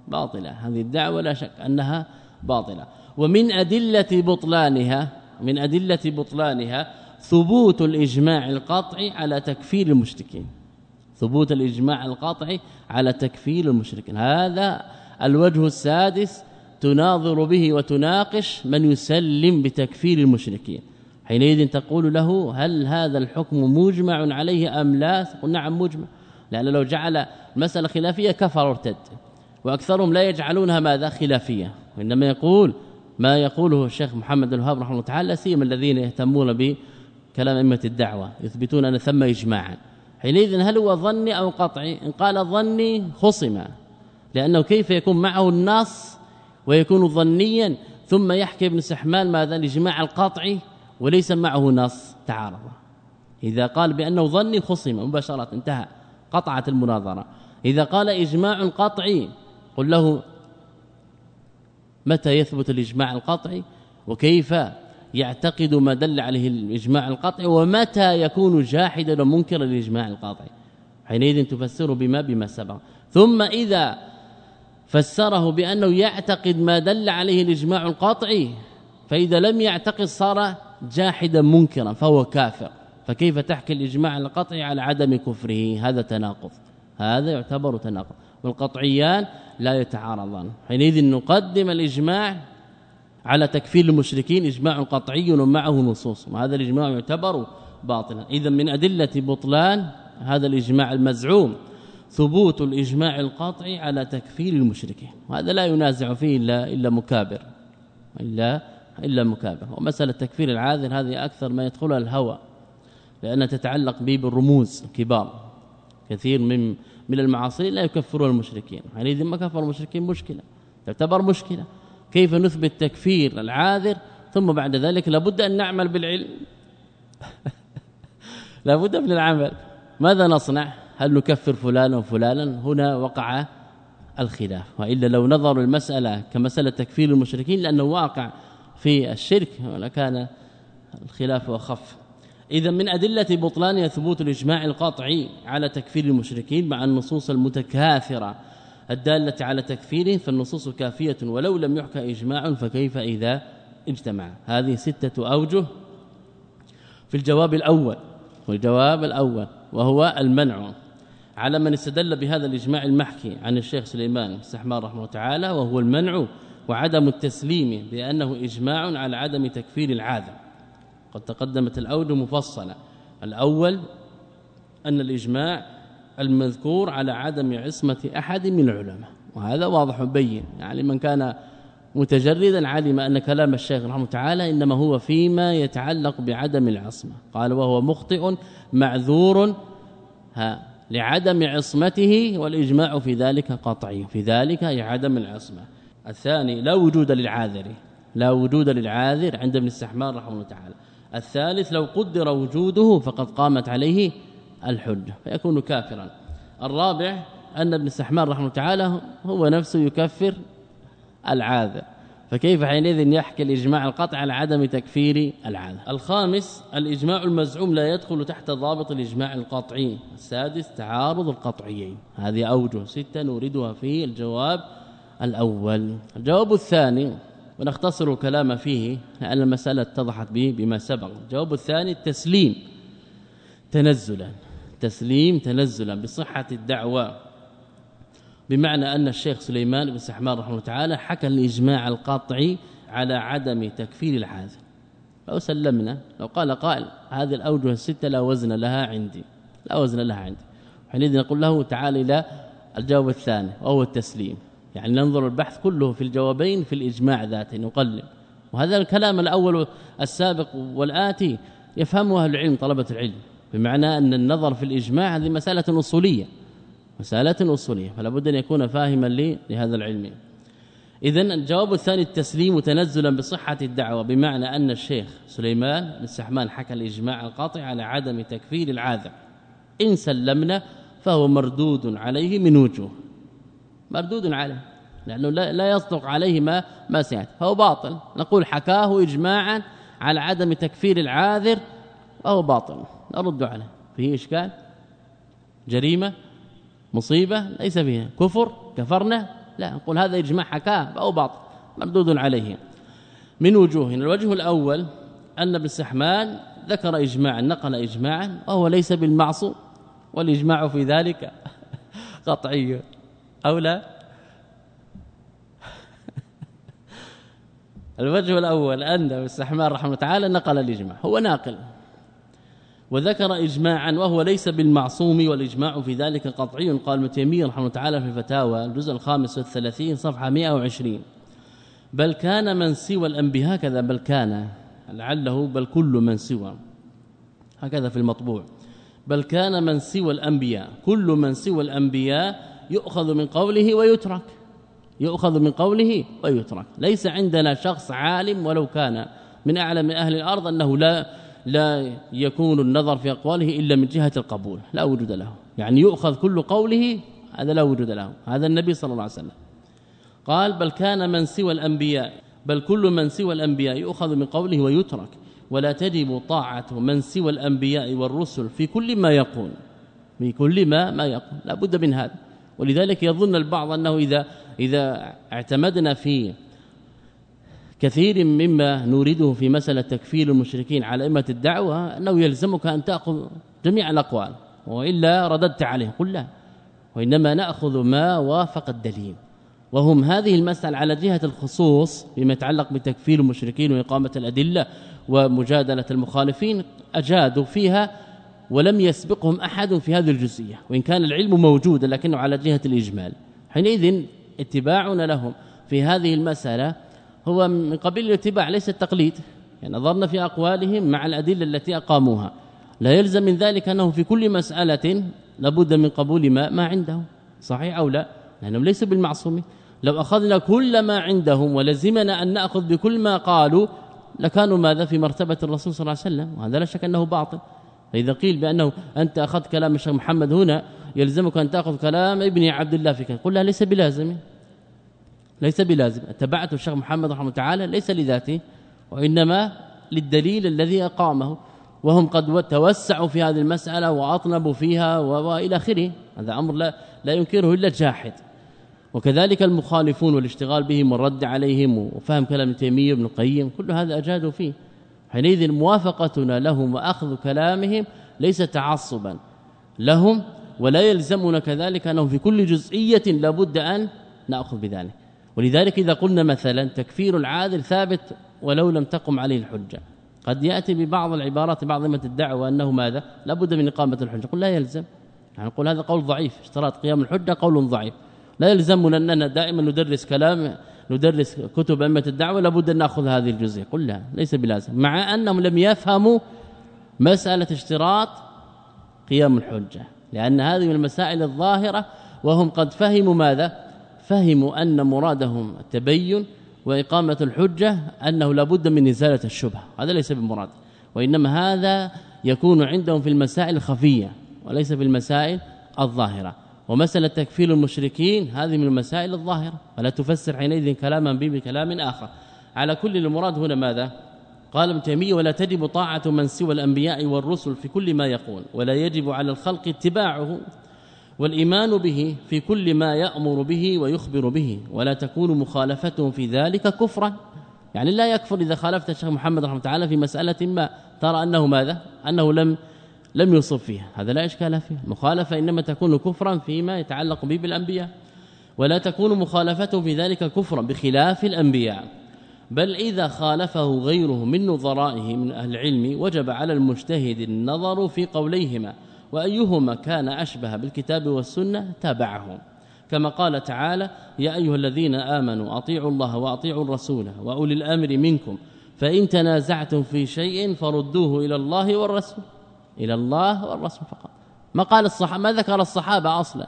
هذه الدعوة لا شك أنها باطلة. ومن أدلة بطلانها ثبوت الإجماع القطعي على تكفير المشركين، ثبوت الإجماع القطعي على تكفير المشركين. هذا الوجه السادس تناظر به وتناقش من يسلم بتكفير المشركين. حينئذ تقول له هل هذا الحكم مجمع عليه أم لا؟ تقول نعم مجمع، لأن لو جعل المسألة خلافية كفر وارتد، وأكثرهم لا يجعلونها ماذا خلافية، وإنما يقول ما يقوله الشيخ محمد الوهاب رحمه الله تعالى، سيما الذين يهتمون بكلام أئمة الدعوة يثبتون أن ثم إجماعا. حينئذ هل هو ظني أو قطعي؟ إن قال ظني خصم، لأنه كيف يكون معه النص ويكون ظنيا ثم يحكي ابن سحمان ماذا الإجماع القطعي وليس معه نص؟ تعارض. إذا قال بأنه ظني خصم مباشرة انتهى، قطعت المناظرة. إذا قال إجماع قطعي قل له متى يثبت الإجماع القطعي، وكيف يعتقد ما دل عليه الإجماع القطعي، ومتى يكون جاحدا ومنكرا للإجماع القطعي. حينئذ تفسره بما سبق. ثم إذا فسره بأنه يعتقد ما دل عليه الإجماع القطعي، فإذا لم يعتقد صار جاحدا منكرا فهو كافر. فكيف تحكي الإجماع القطعي على عدم كفره؟ هذا تناقض، هذا يعتبر تناقض، والقطعيان لا يتعارضان. حينئذ نقدم الإجماع على تكفير المشركين، إجماع قطعي ومعه نصوص، وهذا الإجماع يعتبر باطلا. إذا من أدلة بطلان هذا الإجماع المزعوم ثبوت الإجماع القطعي على تكفير المشركين، وهذا لا ينازع فيه إلا مكابر، إلا مكابر. ومسألة تكفير العاذر هذه أكثر ما يدخلها الهوى، لأنها تتعلق به بالرموز الكبار. كثير من المعاصرين لا يكفرون المشركين، يعني إذا ما كفروا المشركين مشكلة، تعتبر مشكلة. كيف نثبت تكفير العاذر ثم بعد ذلك لابد أن نعمل بالعلم لابد من العمل. ماذا نصنع؟ هل نكفر فلانا وفلانا؟ هنا وقع الخلاف. وإلا لو نظروا المسألة كمسألة تكفير المشركين لأنه واقع في الشرك لكان الخلاف أخف. إذا من أدلة بطلان ثبوت الإجماع القطعي على تكفير المشركين مع النصوص المتكاثرة الدالة على تكفيره، فالنصوص كافية ولو لم يحكى إجماع، فكيف إذا اجتمع؟ هذه 6 أوجه في الجواب الأول. والجواب الأول وهو المنع على من استدل بهذا الإجماع المحكي عن الشيخ سليمان السحمان رحمه الله تعالى، وهو المنع وعدم التسليم بأنه إجماع على عدم تكفير العاذر. قد تقدمت الأوجه مفصلة. الأول أن الإجماع المذكور على عدم عصمة أحد من العلماء، وهذا واضح بين، يعني من كان متجردا علم أن كلام الشيخ رحمه الله تعالى إنما هو فيما يتعلق بعدم العصمة. قال وهو مخطئ معذور لعدم عصمته، والإجماع في ذلك قطعي، في ذلك عدم العصمة. الثاني لا وجود للعاذر، لا وجود للعاذر عند ابن السحمان رحمه الله تعالى. الثالث لو قدر وجوده فقد قامت عليه الحجة فيكون كافرا. الرابع أن ابن السحمان رحمه الله تعالى هو نفسه يكفر العاذر، فكيف حينئذ يحكي الإجماع القطع على عدم تكفير العاذر؟ الخامس الإجماع المزعوم لا يدخل تحت ضابط الإجماع القطعي. السادس تعارض القطعيين. هذه أوجه 6 نوردها في الجواب الأول. الجواب الثاني ونختصر الكلام فيه لأن المسألة اتضحت به بما سبق. الجواب الثاني التسليم تنزلا، تسليم تنزلا بصحة الدعوة، بمعنى أن الشيخ سليمان بن سحمان رحمه الله تعالى حكى الإجماع القطعي على عدم تكفير العاذر. لو سلمنا، لو قال قائل هذه الأوجه 6 لا وزن لها عندي، لا وزن لها عندي، حينئذ نقول له تعال إلى الجواب الثاني وهو التسليم. يعني ننظر البحث كله في الجوابين في الإجماع ذاته نقلب. وهذا الكلام الأول السابق والآتي يفهمه أهل العلم طلبة العلم، بمعنى أن النظر في الإجماع هذه مسألة أصولية، مسألة أصولية، فلا بد أن يكون فاهما لهذا العلم. إذن الجواب الثاني التسليم تنزلا بصحة الدعوة، بمعنى أن الشيخ سليمان بن السحمان حكى الإجماع القاطع على عدم تكفير العاذر. إن سلمنا فهو مردود عليه من وجوه، مردود عليه لأنه لا يصدق عليه ما سيأتي، فهو باطل. نقول حكاه إجماعا على عدم تكفير العاذر وهو باطل، نرد عليه. فيه إشكال؟ جريمة؟ مصيبة؟ ليس فيها. كفر؟ كفرنا؟ لا، نقول هذا إجماع حكاه أو باطل، مردود عليه من وجوه. الوجه الأول أن ابن السحمان ذكر إجماعا نقل إجماعا وهو ليس بالمعصوم، والإجماع في ذلك قطعي أو لا؟ الوجه الأول أن السحمان رحمه الله تعالى نقل الإجماع، هو ناقل، وذكر إجماعا وهو ليس بالمعصوم، والإجماع في ذلك قطعي. قال ابن تيمية رحمه الله تعالى في الفتاوى الجزء 35 صفحة 120: بل كان من سوى الأنبياء، هكذا بل كان لعله بل كل من سوى، هكذا في المطبوع، بل كان من سوى الأنبياء، كل من سوى الأنبياء يؤخذ من قوله ويترك، يؤخذ من قوله ويترك. ليس عندنا شخص عالم ولو كان من أعلم أهل الأرض أنه لا يكون النظر في أقواله إلا من جهة القبول، لا وجود له، يعني يؤخذ كل قوله، هذا لا وجود له، هذا النبي صلى الله عليه وسلم قال بل كان من سوى الأنبياء، بل كل من سوى الأنبياء يؤخذ من قوله ويترك، ولا تجب طاعة من سوى الأنبياء والرسل في كل ما يقول، في كل ما يقول، لا بد من هذا. ولذلك يظن البعض أنه إذا اعتمدنا في كثير مما نريده في مسألة تكفير المشركين على أئمة الدعوة أنه يلزمك أن تأخذ جميع الأقوال وإلا رددت عليه، قل لا، وإنما نأخذ ما وافق الدليل. وهم هذه المسألة على جهة الخصوص بما يتعلق بتكفير المشركين وإقامة الأدلة ومجادلة المخالفين أجادوا فيها ولم يسبقهم أحد في هذه الجزئية، وإن كان العلم موجودا لكنه على جهة الإجمال. حينئذ اتباعنا لهم في هذه المسألة هو من قبيل الاتباع ليس التقليد، يعني نظرنا في أقوالهم مع الأدلة التي أقاموها، لا يلزم من ذلك أنهم في كل مسألة لابد من قبول ما عندهم، صحيح أو لا؟ لأنهم ليسوا بالمعصومين. لو أخذنا كل ما عندهم ولزمنا أن نأخذ بكل ما قالوا لكانوا ماذا في مرتبة الرسول صلى الله عليه وسلم، وهذا لا شك أنه باطل. فإذا قيل بأنه أنت أخذت كلام الشيخ محمد هنا يلزمك أن تأخذ كلام ابن عبد الله في كلام، قل لا ليس بلازم، ليس بلازم. اتبعت الشيخ محمد رحمه الله تعالى ليس لذاته وإنما للدليل الذي أقامه، وهم قد توسعوا في هذه المسألة وأطنبوا فيها وإلى آخره، هذا أمر لا ينكره إلا الجاحد. وكذلك المخالفون والاشتغال بهم والرد عليهم وفهم كلام ابن تيمية وابن القيم، كل هذا أجادوا فيه. حينئذ موافقتنا لهم وأخذ كلامهم ليس تعصبا لهم، ولا يلزمنا كذلك أنهم في كل جزئية لابد أن نأخذ بذلك. ولذلك إذا قلنا مثلا تكفير العادل ثابت ولو لم تقم عليه الحجة، قد يأتي ببعض العبارات بعض أئمة الدعوة أنه ماذا لابد من إقامة الحجة، قل لا يلزم، يعني نقول هذا قول ضعيف، اشتراط قيام الحجة قول ضعيف، لا يلزمنا أننا دائما ندرس كتب أئمة الدعوة لابد أن نأخذ هذه الجزئية، قل لا ليس بلازم، مع أنهم لم يفهموا مسألة اشتراط قيام الحجة، لأن هذه من المسائل الظاهرة، وهم قد فهموا ماذا؟ فهموا أن مرادهم التبين وإقامة الحجة، أنه لابد من إزالة الشبهة، هذا ليس بمراد، وإنما هذا يكون عندهم في المسائل الخفية وليس في المسائل الظاهرة. ومسألة تكفير المشركين هذه من المسائل الظاهرة، ولا تفسر حينئذ كلاما به بكلام آخر. على كل المراد هنا ماذا؟ قال ابن تيمية ولا تجب طاعة من سوى الأنبياء والرسل في كل ما يقول، ولا يجب على الخلق اتباعه والإيمان به في كل ما يأمر به ويخبر به، ولا تكون مخالفته في ذلك كفرا، يعني لا يكفر إذا خالفت الشيخ محمد رحمه الله تعالى في مسألة ما ترى أنه ماذا؟ أنه لم يصب فيها، هذا لا إشكال فيه. المخالفة إنما تكون كفرا فيما يتعلق به بالأنبياء، ولا تكون مخالفته في ذلك كفرا بخلاف الأنبياء، بل إذا خالفه غيره من نظرائه من أهل العلم وجب على المجتهد النظر في قوليهما، وأيهما كان أشبه بالكتاب والسنة تابعهم، كما قال تعالى يا أيها الذين آمنوا أطيعوا الله وأطيعوا الرسول وأولي الأمر منكم فإن تنازعتم في شيء فردوه إلى الله والرسول، إلى الله والرسول فقط. ما قال الصحابة، ما ذكر الصحابة أصلا،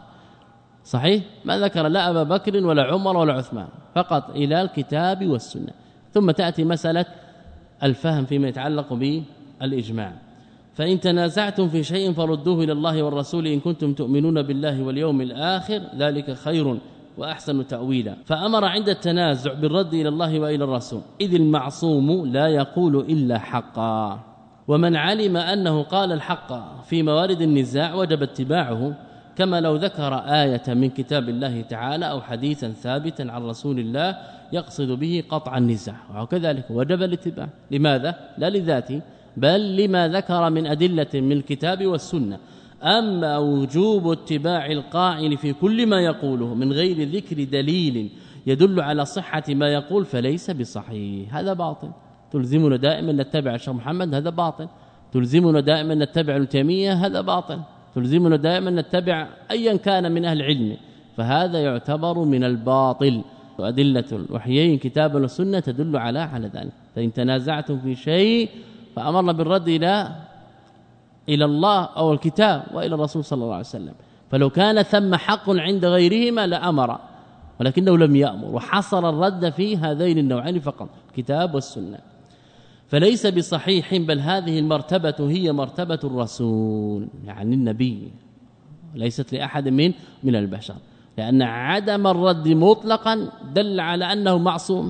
صحيح، ما ذكر لا أبا بكر ولا عمر ولا عثمان، فقط إلى الكتاب والسنة. ثم تأتي مسألة الفهم فيما يتعلق بالإجماع، فإن تنازعتم في شيء فردوه إلى الله والرسول إن كنتم تؤمنون بالله واليوم الآخر ذلك خير وأحسن تأويلا. فأمر عند التنازع بالرد إلى الله وإلى الرسول، إذ المعصوم لا يقول إلا حقا، ومن علم أنه قال الحق في موارد النزاع وجب اتباعه، كما لو ذكر آية من كتاب الله تعالى أو حديثا ثابتا عن رسول الله يقصد به قطع النزاع، وكذلك وجب الاتباع. لماذا؟ لا لذاته، بل لما ذكر من أدلة من الكتاب والسنة. أما وجوب اتباع القائل في كل ما يقوله من غير ذكر دليل يدل على صحة ما يقول فليس بصحيح، هذا باطل. تلزمنا دائما نتبع الشيخ محمد، هذا باطل. تلزمنا دائما نتبع ابن تيمية، هذا باطل. تلزمنا دائما نتبع أيا كان من أهل العلم، فهذا يعتبر من الباطل. وأدلة الوحيين كتابا والسنة تدل على ذلك. فإن تنازعتم في شيء فأمرنا بالرد إلى الله أو الكتاب وإلى الرسول صلى الله عليه وسلم. فلو كان ثم حق عند غيرهما لأمر، ولكنه لم يأمر، وحصر الرد في هذين النوعين فقط، الكتاب والسنة. فليس بصحيح، بل هذه المرتبة هي مرتبة الرسول، يعني النبي، ليست لأحد من البشر، لأن عدم الرد مطلقا دل على أنه معصوم.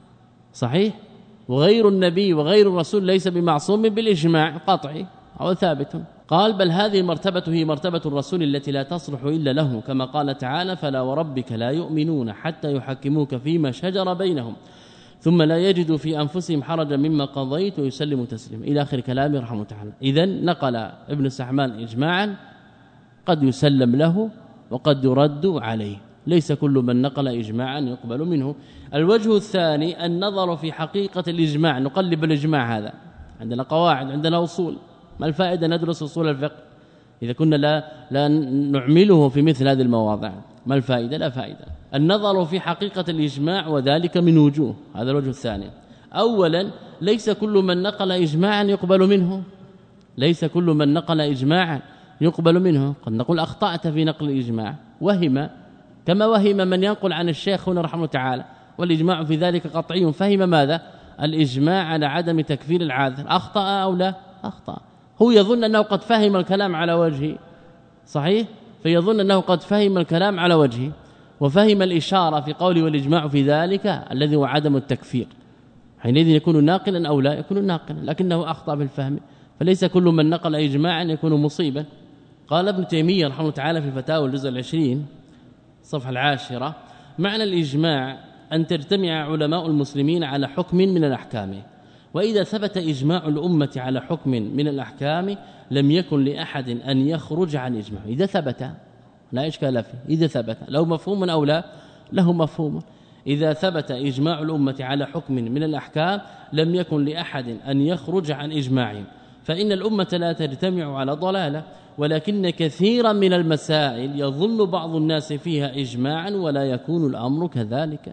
صحيح؟ وغير النبي وغير الرسول ليس بمعصوم بالإجماع قطعي أو ثابت. قال بل هذه المرتبة هي مرتبة الرسول التي لا تصلح إلا له، كما قال تعالى فلا وربك لا يؤمنون حتى يحكموك فيما شجر بينهم ثم لا يجدوا في أنفسهم حرجا مما قضيت ويسلموا تسليما، إلى آخر كلامه رحمه تعالى. إذن نقل ابن السحمان إجماعا قد يسلم له وقد يرد عليه، ليس كل من نقل إجماعا يقبل منه. الوجه الثاني النظر في حقيقة الإجماع، نقلب الإجماع، هذا عندنا قواعد، عندنا أصول، ما الفائدة ندرس أصول الفقه إذا كنا لا نعمله في مثل هذه المواضع؟ ما الفائدة؟ لا فائدة. النظر في حقيقة الإجماع وذلك من وجوه، هذا الوجه الثاني. أولا ليس كل من نقل إجماعا يقبل منه، ليس كل من نقل إجماعا يقبل منه. قد نقول أخطأت في نقل الإجماع، وهم كما وهم من ينقل عن الشيخ هنا رحمه تعالى، والإجماع في ذلك قطعي، فهم ماذا؟ الإجماع على عدم تكفير العاذر. أخطأ أو لا؟ أخطأ. هو يظن أنه قد فهم الكلام على وجهه، صحيح؟ فيظن أنه قد فهم الكلام على وجهه وفهم الإشارة في قوله والإجماع في ذلك الذي هو عدم التكفير، حينئذ يكون ناقلا أو لا يكون ناقلا، لكنه أخطأ في الفهم. فليس كل من نقل إجماعا يكون مصيبا. قال ابن تيمية رحمه الله تعالى في الفتاوى الجزء 20 صفحة 10 معنى الإجماع أن تجتمع علماء المسلمين على حكم من الأحكام، وإذا ثبت إجماع الأمة على حكم من الأحكام لم يكن لأحد أن يخرج عن إجماع. إذا ثبت لا إشكال فيه، إذا ثبت له مفهوم أو لا له مفهوم. إذا ثبت إجماع الأمة على حكم من الأحكام لم يكن لأحد أن يخرج عن إجماعهم، فإن الأمة لا تجتمع على ضلالة، ولكن كثيرا من المسائل يظن بعض الناس فيها إجماعا ولا يكون الأمر كذلك.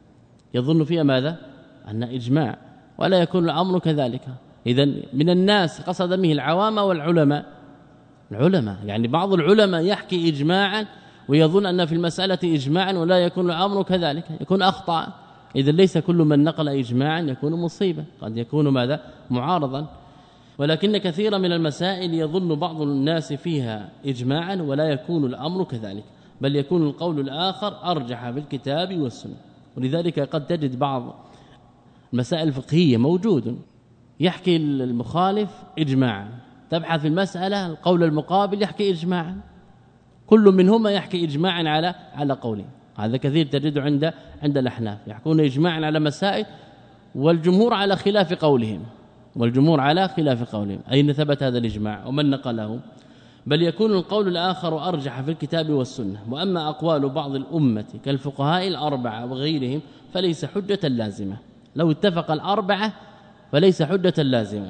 يظن فيها ماذا؟ أن إجماع ولا يكون الأمر كذلك. إذن من الناس قصد به العوام والعلماء. العلماء يعني بعض العلماء يحكي إجماعا ويظن أن في المسألة إجماعا ولا يكون الأمر كذلك، يكون أخطأ. إذن ليس كل من نقل إجماعا يكون مصيبا، قد يكون ماذا؟ معارضا. ولكن كثيرا من المسائل يظن بعض الناس فيها إجماعا ولا يكون الأمر كذلك، بل يكون القول الآخر أرجح بالكتاب والسنة. ولذلك قد تجد بعض المسائل الفقهية موجود يحكي المخالف إجماعا، تبحث في المسألة القول المقابل يحكي إجماعا، كل منهما يحكي إجماعا على قوله. هذا كثير تجد عند الأحناف يحكون إجماعا على مسائل والجمهور على خلاف قولهم، والجمهور على خلاف قولهم. أين ثبت هذا الإجماع ومن نقله؟ بل يكون القول الآخر أرجح في الكتاب والسنة. وأما أقوال بعض الأمة كالفقهاء الأربعة وغيرهم فليس حجة لازمة، لو اتفق الأربعة فليس حجة لازمة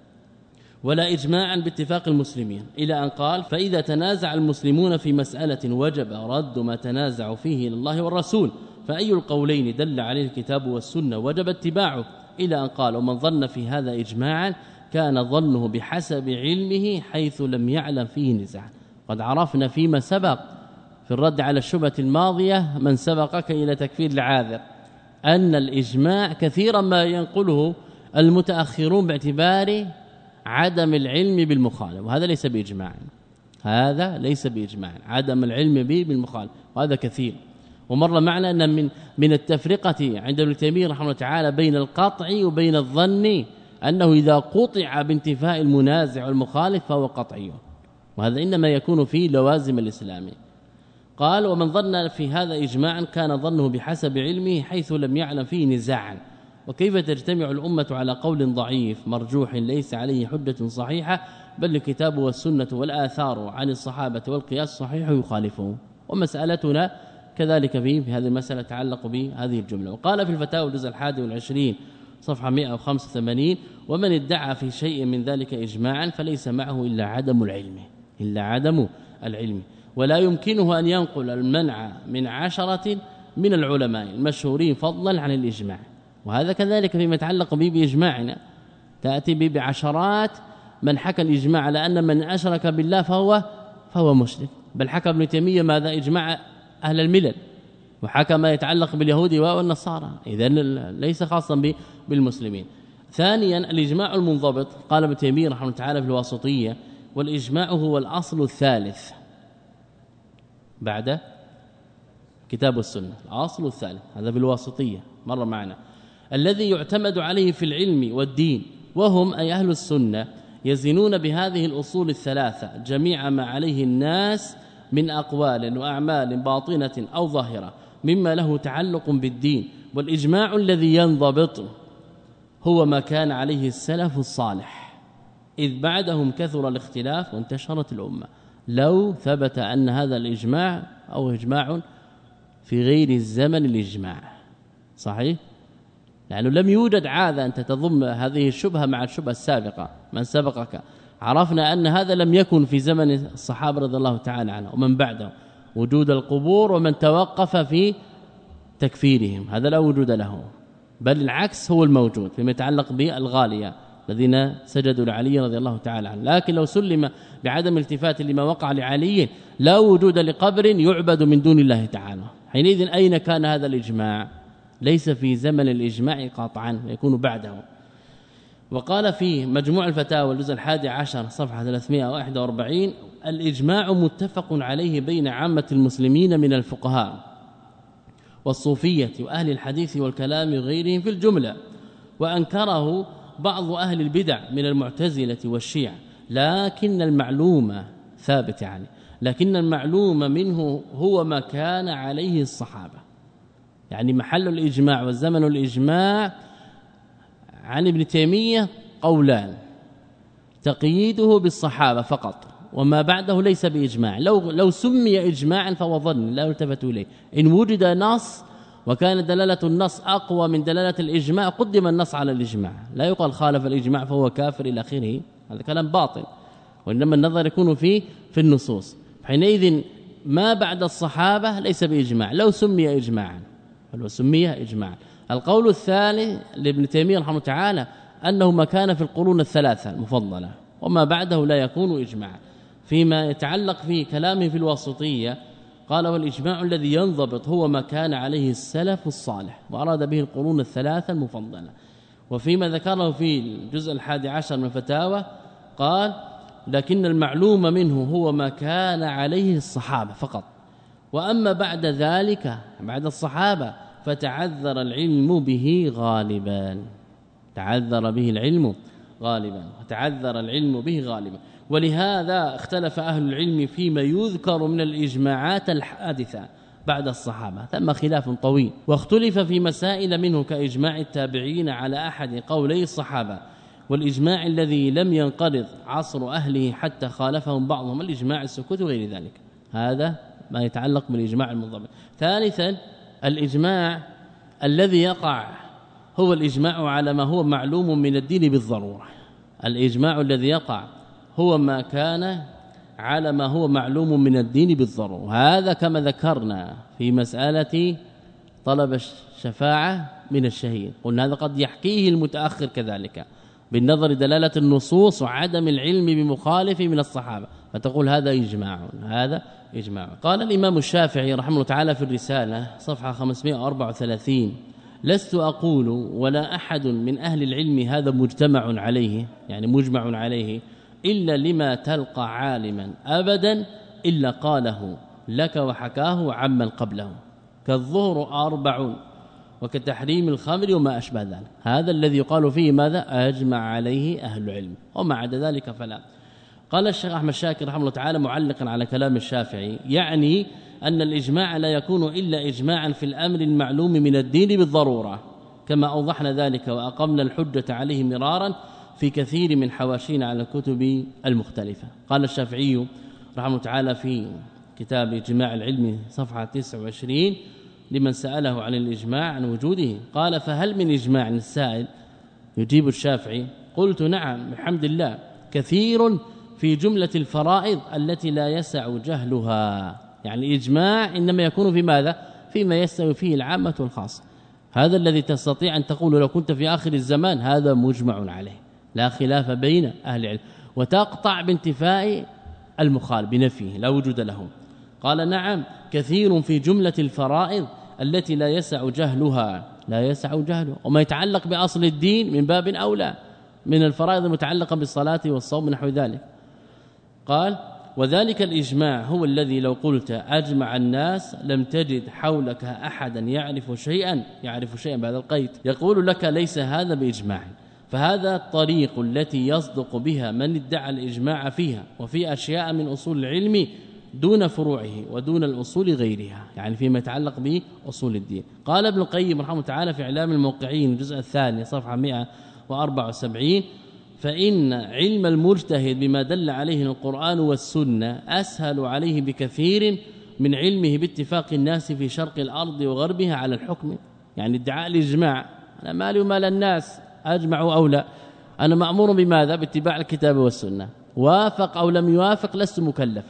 ولا إجماعا باتفاق المسلمين، إلى أن قال فإذا تنازع المسلمون في مسألة وجب رد ما تنازعوا فيه إلى الله والرسول، فأي القولين دل عليه الكتاب والسنة وجب اتباعه، إلى أن قال ومن ظن في هذا إجماعا كان ظنه بحسب علمه حيث لم يعلم فيه نزاع. قد عرفنا فيما سبق في الرد على الشبهة الماضية من سبقك إلى تكفير العاذر أن الإجماع كثيرا ما ينقله المتأخرون باعتبار عدم العلم بالمخالف، وهذا ليس بإجماع، هذا ليس بإجماع، عدم العلم به بالمخالف، وهذا كثير. ومر معنا أن من التفرقة عند ابن تيمية رحمه الله تعالى بين القطع وبين الظن أنه إذا قطع بانتفاء المنازع والمخالف فهو قطعي، وهذا إنما يكون في لوازم الإسلام. قال ومن ظن في هذا إجماعا كان ظنه بحسب علمه حيث لم يعلم فيه نزاعا، وكيف تجتمع الأمة على قول ضعيف مرجوح ليس عليه حجة صحيحة بل الكتاب والسنة والآثار عن الصحابة والقياس الصحيح يخالفه. ومسألتنا كذلك في هذه المسألة تعلق بهذه الجملة. وقال في الفتاوى الجزء 21 صفحة 185: ومن ادعى في شيء من ذلك إجماعا فليس معه إلا عدم العلم ولا يمكنه أن ينقل المنع من 10 من العلماء المشهورين فضلا عن الإجماع. وهذا كذلك فيما يتعلق به بإجماعنا، تأتي به بعشرات من حكى الإجماع على أن من أشرك بالله فهو مشرك، بل حكى ابن تيمية ماذا؟ إجماع أهل الملل، وحكى ما يتعلق باليهود والنصارى، إذن ليس خاصا بالمسلمين. ثانيا الإجماع المنضبط، قال ابن تيمية رحمه الله تعالى في الواسطية: والإجماع هو الأصل الثالث بعد كتاب والسنة، الأصل الثالث، هذا بالواسطية مر معنا، الذي يعتمد عليه في العلم والدين، وهم أي أهل السنة يزنون بهذه الأصول الثلاثة جميع ما عليه الناس من أقوال وأعمال باطنة أو ظاهرة مما له تعلق بالدين. والإجماع الذي ينضبط هو ما كان عليه السلف الصالح، إذ بعدهم كثر الاختلاف وانتشرت الأمة. لو ثبت أن هذا الإجماع أو إجماع في غير الزمن الإجماع صحيح، لأنه لم يوجد عادة أن تضم هذه الشبهة مع الشبهة السابقة. من سبقك عرفنا أن هذا لم يكن في زمن الصحابة رضي الله تعالى عنهم ومن بعدهم، وجود القبور ومن توقف في تكفيرهم هذا لا وجود له، بل العكس هو الموجود فيما يتعلق بالغالية الذين سجدوا لعلي رضي الله تعالى عنه. لكن لو سلم بعدم التفات لما وقع لعلي لا وجود لقبر يعبد من دون الله تعالى، حينئذ أين كان هذا الإجماع؟ ليس في زمن الإجماع قاطعا، يكون بعده. وقال في مجموع الفتاوى الجزء 11 صفحة 341: الإجماع متفق عليه بين عامة المسلمين من الفقهاء والصوفية وأهل الحديث والكلام غيرهم في الجملة، وأنكره بعض أهل البدع من المعتزلة والشيعة، لكن المعلومة ثابت لكن المعلوم منه هو ما كان عليه الصحابة. يعني محل الإجماع والزمن الإجماع عن ابن تيمية قولان: تقييده بالصحابة فقط، وما بعده ليس بإجماع. لو سمي إجماعا فهو ظن لا يلتفت إليه. إن وجد نص وكان دلالة النص أقوى من دلالة الإجماع قدم النص على الإجماع، لا يقال خالف الإجماع فهو كافر إلى آخره، هذا كلام باطل، وإنما النظر يكون في النصوص. حينئذ ما بعد الصحابة ليس بإجماع لو سمي إجماعا، ولو سمي إجماعا. القول الثاني لابن تيمية رحمه تعالى أنه ما كان في القرون الثلاثة المفضلة وما بعده لا يكون إجماعا. فيما يتعلق في كلامه في الواسطية قال: والإجماع الذي ينضبط هو ما كان عليه السلف الصالح، وأراد به القرون الثلاثة المفضلة. وفيما ذكره في الجزء 11 من الفتاوى قال: لكن المعلوم منه هو ما كان عليه الصحابة فقط، وأما بعد ذلك بعد الصحابة فتعذر العلم به غالبا، تعذر به العلم غالبا، وتعذر العلم به غالبا. ولهذا اختلف أهل العلم فيما يذكر من الإجماعات الحادثة بعد الصحابة، ثم خلاف طويل، واختلف في مسائل منه كإجماع التابعين على أحد قولي الصحابة، والإجماع الذي لم ينقرض عصر أهله حتى خالفهم بعضهم، الإجماع السكوت وغير ذلك. هذا ما يتعلق بالإجماع المنضبط. ثالثا الإجماع الذي يقع هو الإجماع على ما هو معلوم من الدين بالضرورة. الإجماع الذي يقع هو ما كان على ما هو معلوم من الدين بالضرورة. هذا كما ذكرنا في مسألة طلب الشفاعة من الشهيد، قلنا هذا قد يحكيه المتأخر كذلك بالنظر دلالة النصوص وعدم العلم بمخالف من الصحابة، فتقول هذا إجماع، هذا إجماع. قال الإمام الشافعي رحمه الله تعالى في الرسالة صفحة 534: لست أقول ولا أحد من أهل العلم هذا مجتمع عليه، يعني مجمع عليه، إلا لما تلقى عالما أبدا إلا قاله لك وحكاه عمن قبله، كالظهر 4 وكتحريم الخمر وما أشبه ذلك. هذا الذي يقال فيه ماذا؟ أجمع عليه أهل العلم، وما عدا ذلك فلا. قال الشيخ أحمد شاكر رحمه الله تعالى معلقا على كلام الشافعي: يعني أن الإجماع لا يكون إلا إجماعا في الأمر المعلوم من الدين بالضرورة، كما أوضحنا ذلك وأقمنا الحجة عليه مرارا في كثير من حواشينا على الكتب المختلفة. قال الشافعي رحمه الله تعالى في كتاب إجماع العلم صفحة 29 لمن سأله عن الإجماع عن وجوده قال: فهل من إجماع السائل؟ يجيب الشافعي: قلت: نعم بحمد الله، كثير في جملة الفرائض التي لا يسع جهلها. يعني إجماع إنما يكون في ماذا؟ فيما يستوي فيه العامة والخاصة. هذا الذي تستطيع أن تقول لو كنت في آخر الزمان هذا مجمع عليه لا خلاف بين أهل العلم، وتقطع بانتفاء المخالف بنفيه لا وجود له. قال: نعم كثير في جملة الفرائض التي لا يسع جهلها، لا يسع جهلها، وما يتعلق بأصل الدين من باب أولى من الفرائض المتعلقة بالصلاة والصوم نحو ذلك. قال: وذلك الإجماع هو الذي لو قلت أجمع الناس لم تجد حولك أحدا يعرف شيئا بعد القيد يقول لك ليس هذا بإجماع. فهذا الطريق التي يصدق بها من ادعى الإجماع فيها وفي أشياء من أصول العلم دون فروعه ودون الأصول غيرها، يعني فيما يتعلق بأصول الدين. قال ابن القيم رحمه تعالى في إعلام الموقعين الجزء الثاني صفحة 174: فإن علم المجتهد بما دل عليه القرآن والسنة أسهل عليه بكثير من علمه باتفاق الناس في شرق الأرض وغربها على الحكم. يعني ادعاء الإجماع، أنا مالي ومال الناس أجمعوا أو لا، أنا مأمور بماذا؟ باتباع الكتاب والسنة، وافق أو لم يوافق لست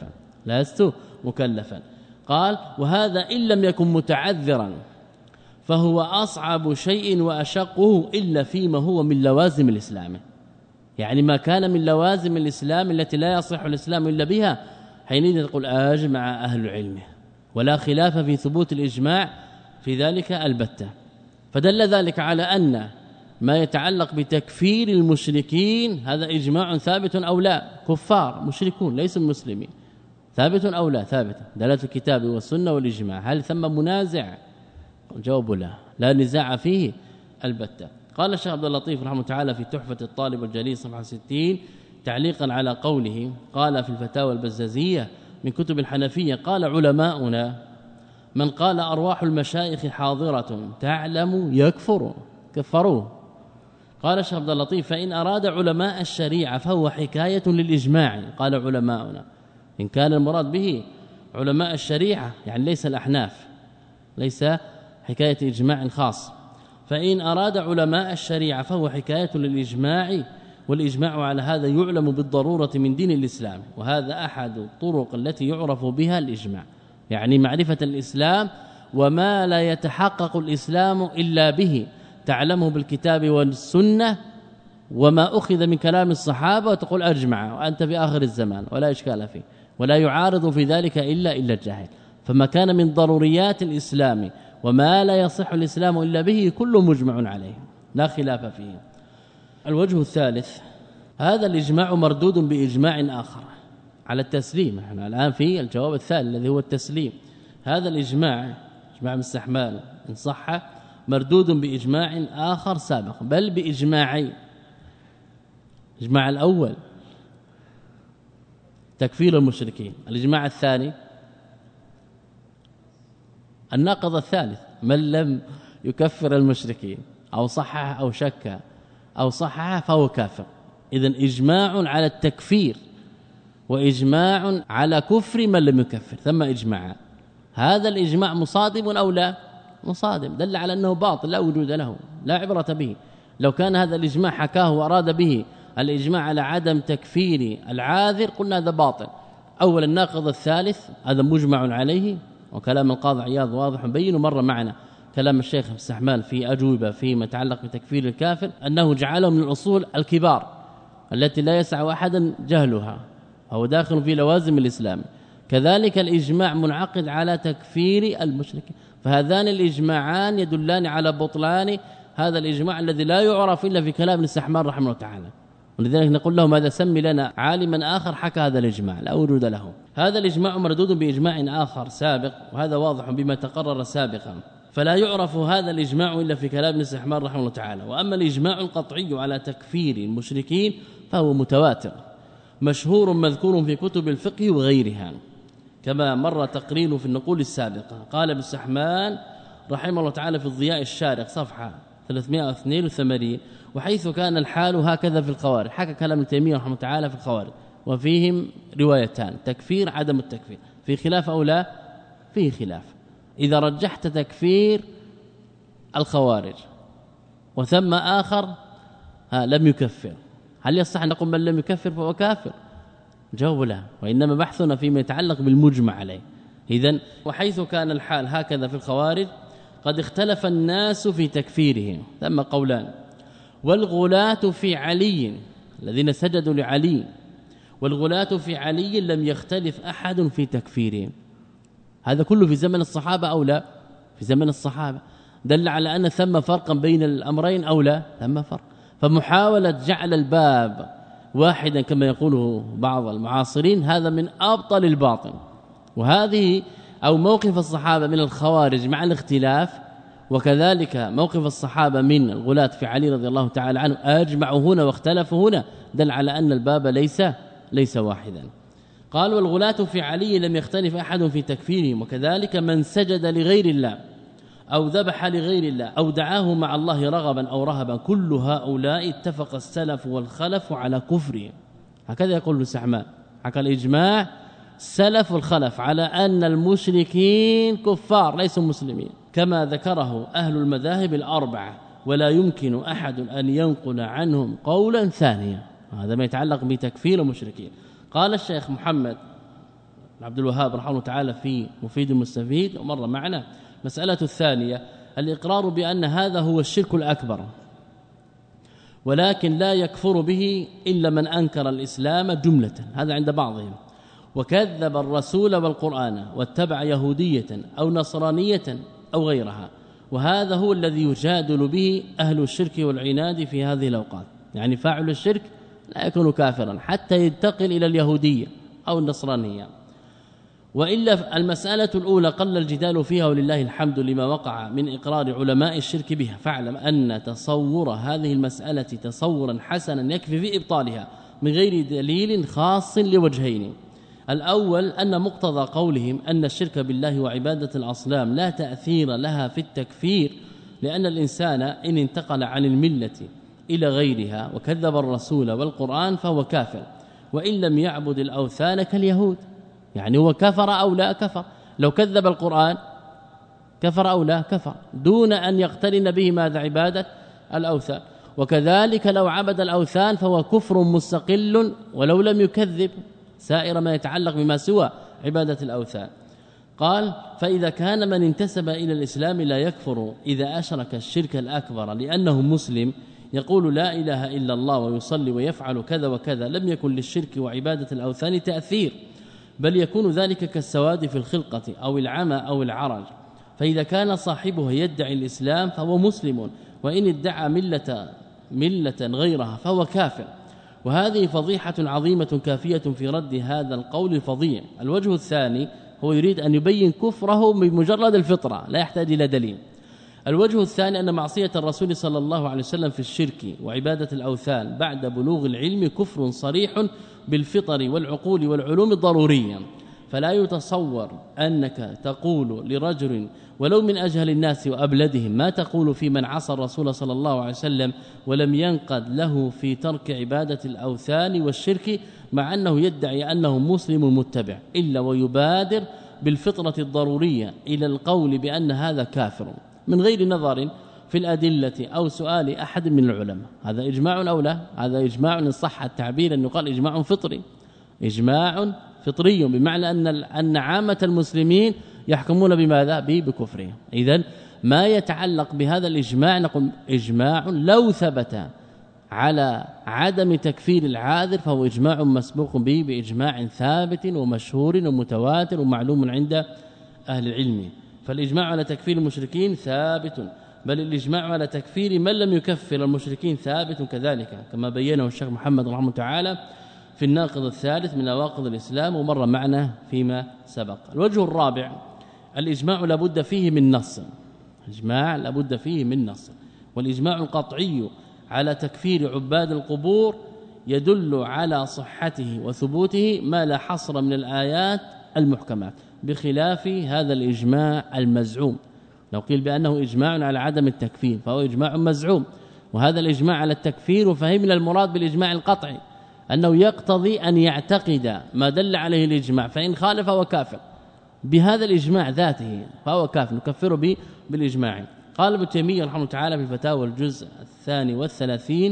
مكلفا. قال: وهذا إن لم يكن متعذرا فهو أصعب شيء وأشقه إلا فيما هو من لوازم الإسلام. يعني ما كان من لوازم الإسلام التي لا يصح الإسلام إلا بها حينئذ تقول أجمع أهل العلم، ولا خلاف في ثبوت الإجماع في ذلك البتة. فدل ذلك على أن ما يتعلق بتكفير المشركين هذا إجماع ثابت أو لا، كفار مشركون ليسوا مسلمين، ثابت أو لا؟ ثابت، دلالة الكتاب والسنة والإجماع. هل ثم منازع؟ الجواب لا نزاع فيه البتة. قال الشيخ عبد اللطيف رحمه تعالى في تحفة الطالب الجليل صفحة 60 تعليقا على قوله، قال في الفتاوى البزازية من كتب الحنفية: قال علماؤنا من قال أرواح المشايخ حاضرة تعلم يكفر، كفروه. قال الشيخ عبد اللطيف: فإن أراد علماء الشريعة فهو حكاية للإجماع. قال علماؤنا إن كان المراد به علماء الشريعة يعني ليس الأحناف، ليس حكاية إجماع خاص. فإن أراد علماء الشريعة فهو حكاية للإجماع، والإجماع على هذا يعلم بالضرورة من دين الإسلام، وهذا أحد الطرق التي يعرف بها الإجماع، يعني معرفة الإسلام وما لا يتحقق الإسلام إلا به، تعلمه بالكتاب والسنة وما أخذ من كلام الصحابة وتقول أجمع وأنت في آخر الزمان ولا إشكال فيه، ولا يعارض في ذلك إلا الجاهل. فما كان من ضروريات الإسلام وما لا يصح الإسلام إلا به كل مجمع عليه لا خلاف فيه. الوجه الثالث: هذا الإجماع مردود بإجماع آخر على التسليم. احنا الآن في الجواب الثاني الذي هو التسليم. هذا الإجماع إجماع مستحمل إن صح مردود بإجماع آخر سابق، بل بإجماعين. الإجماع الأول تكفير المشركين، الإجماع الثاني الناقض الثالث من لم يكفر المشركين أو صحح أو شك أو صحح فهو كافر. إذن إجماع على التكفير وإجماع على كفر من لم يكفر، ثم إجماع. هذا الإجماع مصادم أو لا؟ مصادم، دل على أنه باطل لا وجود له، لا عبرة به. لو كان هذا الإجماع حكاه وأراد به الإجماع على عدم تكفير العاذر قلنا هذا باطل. أولا الناقض الثالث هذا مجمع عليه، وكلام القاضي عياض واضح بين، ومر معنا كلام الشيخ السحمان في أجوبة فيما يتعلق بتكفير الكافر أنه جعله من الأصول الكبار التي لا يسع أحدا جهلها، هو داخل في لوازم الإسلام. كذلك الإجماع منعقد على تكفير المشركين، فهذان الإجماعان يدلان على بطلان هذا الإجماع الذي لا يعرف إلا في كلام السحمان رحمه الله تعالى. ولذلك نقول له ماذا سمي لنا عالما آخر حكى هذا الإجماع، لا وجود له. هذا الإجماع مردود بإجماع آخر سابق، وهذا واضح بما تقرر سابقا، فلا يعرف هذا الإجماع إلا في كلام السحمان رحمه الله تعالى. وأما الإجماع القطعي على تكفير المشركين فهو متواتر مشهور مذكور في كتب الفقه وغيرها، كما مر تقريره في النقول السابقة. قال ابن السحمان رحمه الله تعالى في الضياء الشارق صفحة 382 وحيث كان الحال هكذا في الخوارج. حكى كلام ابن تيمية رحمه الله تعالى في الخوارج وفيهم روايتان تكفير عدم التكفير، في خلاف أو لا؟ فيه خلاف. إذا رجحت تكفير الخوارج وثم آخر لم يكفر، هل يصح أن نقول من لم يكفر فهو كافر؟ جواب لا، وإنما بحثنا فيما يتعلق بالمجمع عليه. إذن وحيث كان الحال هكذا في الخوارج قد اختلف الناس في تكفيرهم، ثم قولان. والغلاة في علي الذين سجدوا لعلي، والغلاة في علي لم يختلف أحد في تكفيرهم. هذا كله في زمن الصحابة أو لا؟ في زمن الصحابة، دل على أن ثم فرقا بين الأمرين أو لا؟ ثم فرق. فمحاولة جعل الباب واحدا كما يقوله بعض المعاصرين هذا من أبطل الباطل. وهذه أو موقف الصحابة من الخوارج مع الاختلاف، وكذلك موقف الصحابة من الغلاة في علي رضي الله تعالى عنه أجمعوا هنا واختلفوا هنا، دل على أن الباب ليس واحدا. قال والغلاة في علي لم يختلف أحد في تكفيرهم، وكذلك من سجد لغير الله أو ذبح لغير الله أو دعاه مع الله رغبا أو رهبا، كل هؤلاء اتفق السلف والخلف على كفرهم. هكذا يقول ابن سعمان، حكى الإجماع السلف والخلف على أن المشركين كفار ليسوا مسلمين، كما ذكره أهل المذاهب الأربعة، ولا يمكن أحد أن ينقل عنهم قولا ثانيا. هذا ما يتعلق بتكفير المشركين. قال الشيخ محمد عبد الوهاب رحمه الله تعالى في مفيد المستفيد ومر معنا مسألة الثانية الإقرار بأن هذا هو الشرك الأكبر، ولكن لا يكفر به إلا من أنكر الإسلام جملة، هذا عند بعضهم، وكذب الرسول والقرآن واتبع يهودية أو نصرانية أو غيرها، وهذا هو الذي يجادل به أهل الشرك والعناد في هذه الأوقات. يعني فاعل الشرك لا يكون كافرا حتى ينتقل إلى اليهودية أو النصرانية. وإلا المسألة الأولى قل الجدال فيها ولله الحمد لما وقع من إقرار علماء الشرك بها. فاعلم أن تصور هذه المسألة تصورا حسنا يكفي في إبطالها من غير دليل خاص لوجهين. الأول أن مقتضى قولهم أن الشرك بالله وعبادة الأصنام لا تأثير لها في التكفير، لأن الإنسان إن انتقل عن الملة إلى غيرها وكذب الرسول والقرآن فهو كافر، وإن لم يعبد الأوثان كاليهود. يعني هو كفر أو لا كفر، لو كذب القرآن كفر أو لا كفر، دون أن يقترن به ماذا؟ عبادة الأوثان. وكذلك لو عبد الأوثان فهو كفر مستقل ولو لم يكذب سائر ما يتعلق بما سوى عبادة الأوثان. قال فإذا كان من انتسب إلى الإسلام لا يكفر إذا أشرك الشرك الأكبر لأنه مسلم يقول لا إله إلا الله ويصلي ويفعل كذا وكذا، لم يكن للشرك وعبادة الأوثان تأثير، بل يكون ذلك كالسواد في الخلقة أو العمى أو العرج. فإذا كان صاحبه يدعي الإسلام فهو مسلم، وإن ادعى ملة غيرها فهو كافر. وهذه فضيحة عظيمة كافية في رد هذا القول الفظيع. الوجه الثاني هو يريد أن يبين كفره بمجرد الفطرة لا يحتاج إلى دليل. الوجه الثاني أن معصية الرسول صلى الله عليه وسلم في الشرك وعبادة الأوثان بعد بلوغ العلم كفر صريح بالفطر والعقول والعلوم الضرورية، فلا يتصور أنك تقول لرجل ولو من أجهل الناس وأبلدهم ما تقول في من عصى الرسول صلى الله عليه وسلم ولم ينقد له في ترك عبادة الأوثان والشرك، مع أنه يدعي أنه مسلم متبع، إلا ويبادر بالفطرة الضرورية إلى القول بأن هذا كافر من غير نظر في الأدلة أو سؤال أحد من العلماء. هذا إجماع أو لا؟ هذا إجماع إن صح التعبير أن يقال إجماع فطري، إجماع فطري، بمعنى أن عامة المسلمين يحكمون بماذا؟ بكفرهم. إذن ما يتعلق بهذا الإجماع نقول إجماع لو ثبت على عدم تكفير العاذر فهو إجماع مسبوق به بإجماع ثابت ومشهور ومتواتر ومعلوم عند أهل العلم. فالإجماع على تكفير المشركين ثابت، بل الإجماع على تكفير من لم يكفر المشركين ثابت كذلك، كما بينه الشيخ محمد رحمه الله تعالى في الناقض الثالث من نواقض الإسلام ومر معنا فيما سبق. الوجه الرابع الإجماع لابد فيه من نص، إجماع لابد فيه من نص، والإجماع القطعي على تكفير عباد القبور يدل على صحته وثبوته ما لا حصر من الآيات المحكمات، بخلاف هذا الإجماع المزعوم. لو قيل بأنه إجماع على عدم التكفير فهو إجماع مزعوم، وهذا الإجماع على التكفير وفهمنا المراد بالإجماع القطعي أنه يقتضي أن يعتقد ما دل عليه الإجماع، فإن خالف فهو كافر بهذا الإجماع ذاته فهو كافر نكفره به بالإجماع. قال ابن تيمية رحمه الله تعالى في فتاوى الجزء 32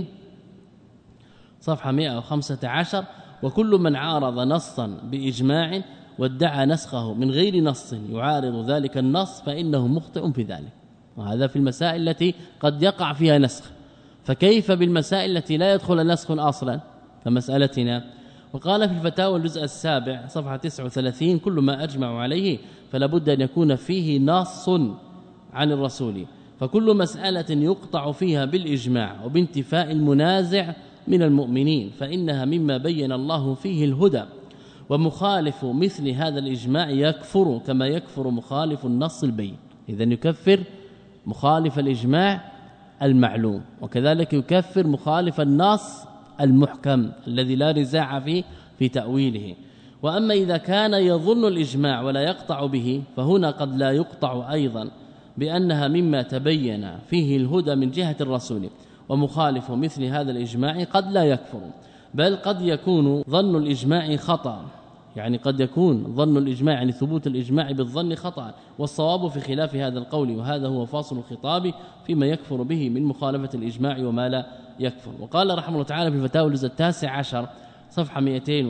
صفحة 115: وكل من عارض نصا بإجماع وادعى نسخه من غير نص يعارض ذلك النص فإنه مخطئ في ذلك. وهذا في المسائل التي قد يقع فيها نسخ، فكيف بالمسائل التي لا يدخل نسخ أصلا كمسألتنا؟ وقال في الفتاوى الجزء 7 صفحة 39: كل ما أجمع عليه فلا بد أن يكون فيه نص عن الرسول، فكل مسألة يقطع فيها بالإجماع وبانتفاء المنازع من المؤمنين فإنها مما بين الله فيه الهدى، ومخالف مثل هذا الإجماع يكفر كما يكفر مخالف النص البين. إذن يكفر مخالف الإجماع المعلوم، وكذلك يكفر مخالف النص المحكم الذي لا نزاع فيه في تأويله. وأما إذا كان يظن الإجماع ولا يقطع به فهنا قد لا يقطع أيضا بأنها مما تبين فيه الهدى من جهة الرسول، ومخالف مثل هذا الإجماع قد لا يكفر، بل قد يكون ظن الإجماع خطأ، يعني قد يكون ظن الإجماع يعني ثبوت الإجماع بالظن خطأ، والصواب في خلاف هذا القول، وهذا هو فاصل الخطاب فيما يكفر به من مخالفة الإجماع وما لا يكفر. وقال رحمه الله تعالى في فتاوى الجزء 19 صفحة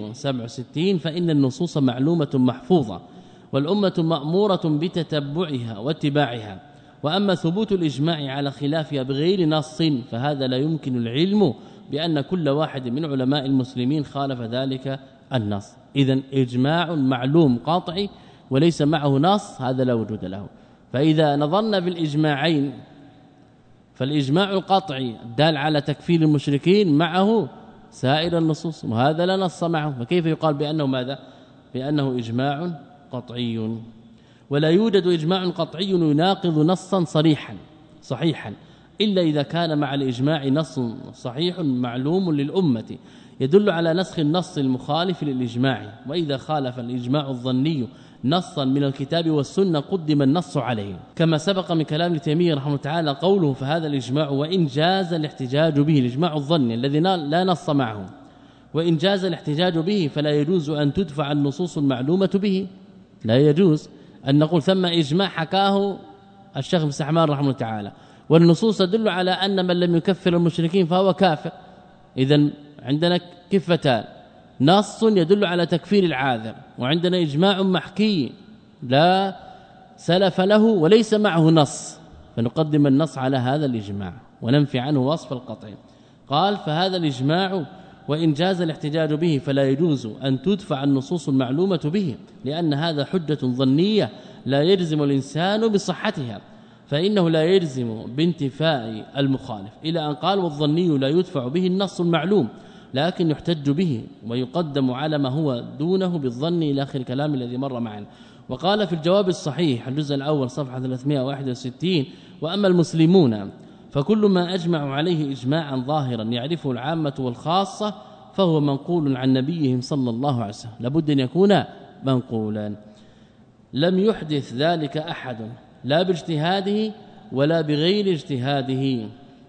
267: فإن النصوص معلومة محفوظة والأمة مأمورة بتتبعها واتباعها، وأما ثبوت الإجماع على خلافها بغير نص فهذا لا يمكن العلم بأن كل واحد من علماء المسلمين خالف ذلك النص. إذن إجماع معلوم قاطعي وليس معه نص هذا لا وجود له. فإذا نظرنا بالإجماعين فالإجماع القطعي الدال على تكفير المشركين معه سائر النصوص، وهذا لا نص معه، فكيف يقال بأنه ماذا؟ بأنه إجماع قطعي؟ ولا يوجد إجماع قطعي يناقض نصا صحيحا إلا إذا كان مع الإجماع نص صحيح معلوم للأمة يدل على نسخ النص المخالف للإجماع، وإذا خالف الإجماع الظني نصا من الكتاب والسنة قدم النص عليه، كما سبق من كلام ابن تيمية رحمه الله تعالى قوله: فهذا الإجماع وإن جاز الاحتجاج به، الإجماع الظني الذي لا نص معه، وإن جاز الاحتجاج به فلا يجوز أن تدفع النصوص المعلومة به، لا يجوز أن نقول ثم إجماع حكاه الشيخ ابن سحمان رحمه الله تعالى والنصوص تدل على أن من لم يكفر المشركين فهو كافر. إذن عندنا كفتان: نص يدل على تكفير العاذر، وعندنا إجماع محكي لا سلف له وليس معه نص، فنقدم النص على هذا الإجماع وننفي عنه وصف القطع. قال: فهذا الإجماع وإن جاز الاحتجاج به فلا يجوز أن تدفع النصوص المعلومة به، لأن هذا حجة ظنية لا يجزم الإنسان بصحتها، فإنه لا يجزم بانتفاء المخالف، إلى أن قال: والظني لا يدفع به النص المعلوم لكن يحتج به ويقدم على ما هو دونه بالظن، إلى آخر الكلام الذي مر معنا. وقال في الجواب الصحيح الجزء الأول صفحة 361: وأما المسلمون فكل ما أجمعوا عليه إجماعا ظاهرا يعرفه العامة والخاصة فهو منقول عن نبيهم صلى الله عليه وسلم، لابد أن يكون منقولا، لم يحدث ذلك أحد لا باجتهاده ولا بغير اجتهاده،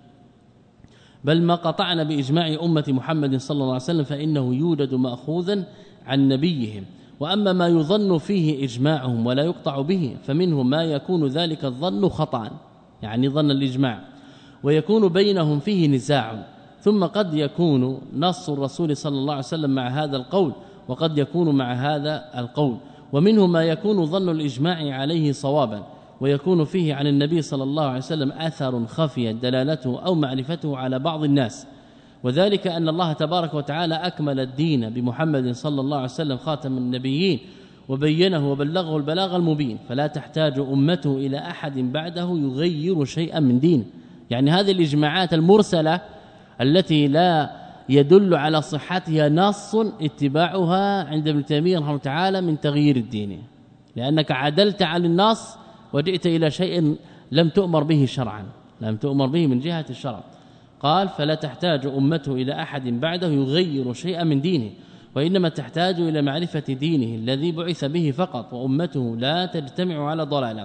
بل ما قطعنا بإجماع أمة محمد صلى الله عليه وسلم فإنه يوجد مأخوذا عن نبيهم. وأما ما يظن فيه إجماعهم ولا يقطع به فمنه ما يكون ذلك الظن خطأ، يعني ظن الإجماع، ويكون بينهم فيه نزاع، ثم قد يكون نص الرسول صلى الله عليه وسلم مع هذا القول وقد يكون مع هذا القول، ومنه ما يكون ظن الإجماع عليه صوابا ويكون فيه عن النبي صلى الله عليه وسلم أثر خفي دلالته أو معرفته على بعض الناس، وذلك أن الله تبارك وتعالى أكمل الدين بمحمد صلى الله عليه وسلم خاتم النبيين وبينه وبلغه البلاغ المبين، فلا تحتاج أمته إلى أحد بعده يغير شيئا من دين. يعني هذه الإجماعات المرسلة التي لا يدل على صحتها نص اتباعها عند ابن تيمية رحمه الله تعالى من تغيير الدين، لأنك عدلت عن النص وجئت إلى شيء لم تؤمر به شرعا، لم تؤمر به من جهة الشرع. قال: فلا تحتاج أمته إلى أحد بعده يغير شيئا من دينه، وإنما تحتاج إلى معرفة دينه الذي بعث به فقط، وأمته لا تجتمع على ضلالة،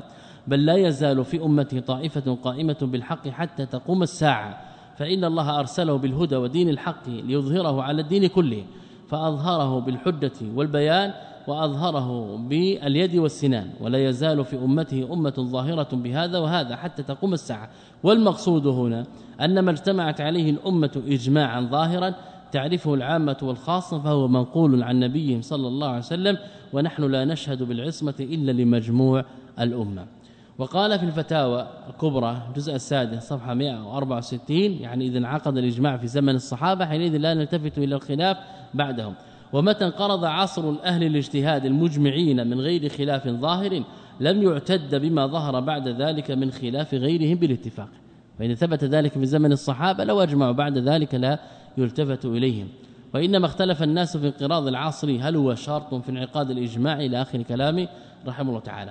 بل لا يزال في أمته طائفة قائمة بالحق حتى تقوم الساعة، فإن الله أرسله بالهدى ودين الحق ليظهره على الدين كله، فأظهره بالحجة والبيان وأظهره باليد والسنان، ولا يزال في أمته أمة ظاهرة بهذا وهذا حتى تقوم الساعة. والمقصود هنا أن ما اجتمعت عليه الأمة إجماعا ظاهرا تعرفه العامة والخاصة فهو منقول عن نبيهم صلى الله عليه وسلم، ونحن لا نشهد بالعصمة إلا لمجموع الأمة. وقال في الفتاوى الكبرى الجزء السادس صفحة 164 يعني إذا انعقد الإجماع في زمن الصحابة حينئذ لا نلتفت إلى الخلاف بعدهم. ومتى انقرض عصر الأهل الاجتهاد المجمعين من غير خلاف ظاهر لم يعتد بما ظهر بعد ذلك من خلاف غيرهم بالاتفاق، فإن ثبت ذلك في زمن الصحابة لو أجمعوا بعد ذلك لا يلتفت إليهم. وإنما اختلف الناس في انقراض العصر هل هو شرط في انعقاد الإجماع إلى آخر كلامه رحمه الله تعالى.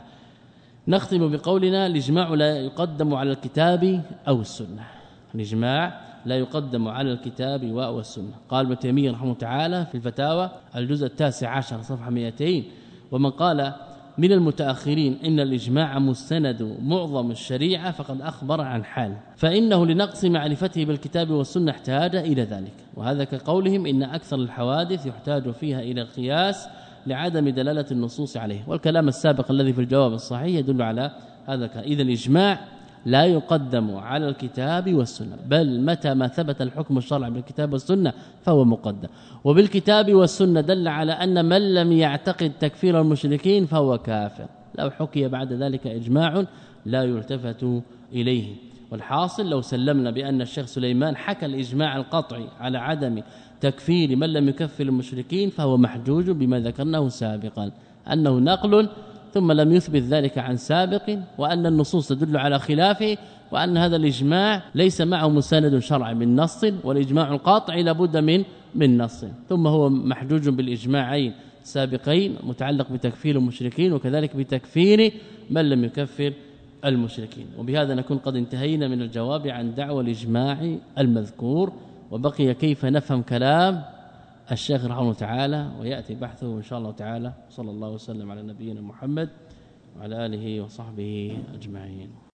نختم بقولنا الإجماع لا يقدم على الكتاب أو السنة، الإجماع لا يقدم على الكتاب والسنة. قال ابن تيمية رحمه الله تعالى في الفتاوى الجزء 19 صفحة 200 ومن قال من المتأخرين إن الإجماع مستند معظم الشريعة فقد أخبر عن حال، فإنه لنقص معرفته بالكتاب والسنة احتاج إلى ذلك، وهذا كقولهم إن أكثر الحوادث يحتاج فيها إلى القياس لعدم دلالة النصوص عليه. والكلام السابق الذي في الجواب الصحيح يدل على هذا. إذا الإجماع لا يقدم على الكتاب والسنة، بل متى ما ثبت الحكم الشرعي بالكتاب والسنة فهو مقدم. وبالكتاب والسنة دل على أن من لم يعتقد تكفير المشركين فهو كافر، لو حكي بعد ذلك إجماع لا يلتفت إليه. والحاصل لو سلمنا بأن الشيخ سليمان حكى الإجماع القطعي على عدم تكفير من لم يكفر المشركين فهو محجوج بما ذكرناه سابقا، أنه نقل ثم لم يثبت ذلك عن سابق، وأن النصوص تدل على خلافه، وأن هذا الإجماع ليس معه مستند شرعي من نص، والإجماع القاطع لابد من نص، ثم هو محجوج بالإجماعين السابقين متعلق بتكفير المشركين وكذلك بتكفير من لم يكفر المشركين. وبهذا نكون قد انتهينا من الجواب عن دعوى الإجماع المذكور، وبقي كيف نفهم كلام الشيخ رحمه الله تعالى، ويأتي بحثه إن شاء الله تعالى. صلى الله وسلم على نبينا محمد وعلى آله وصحبه أجمعين.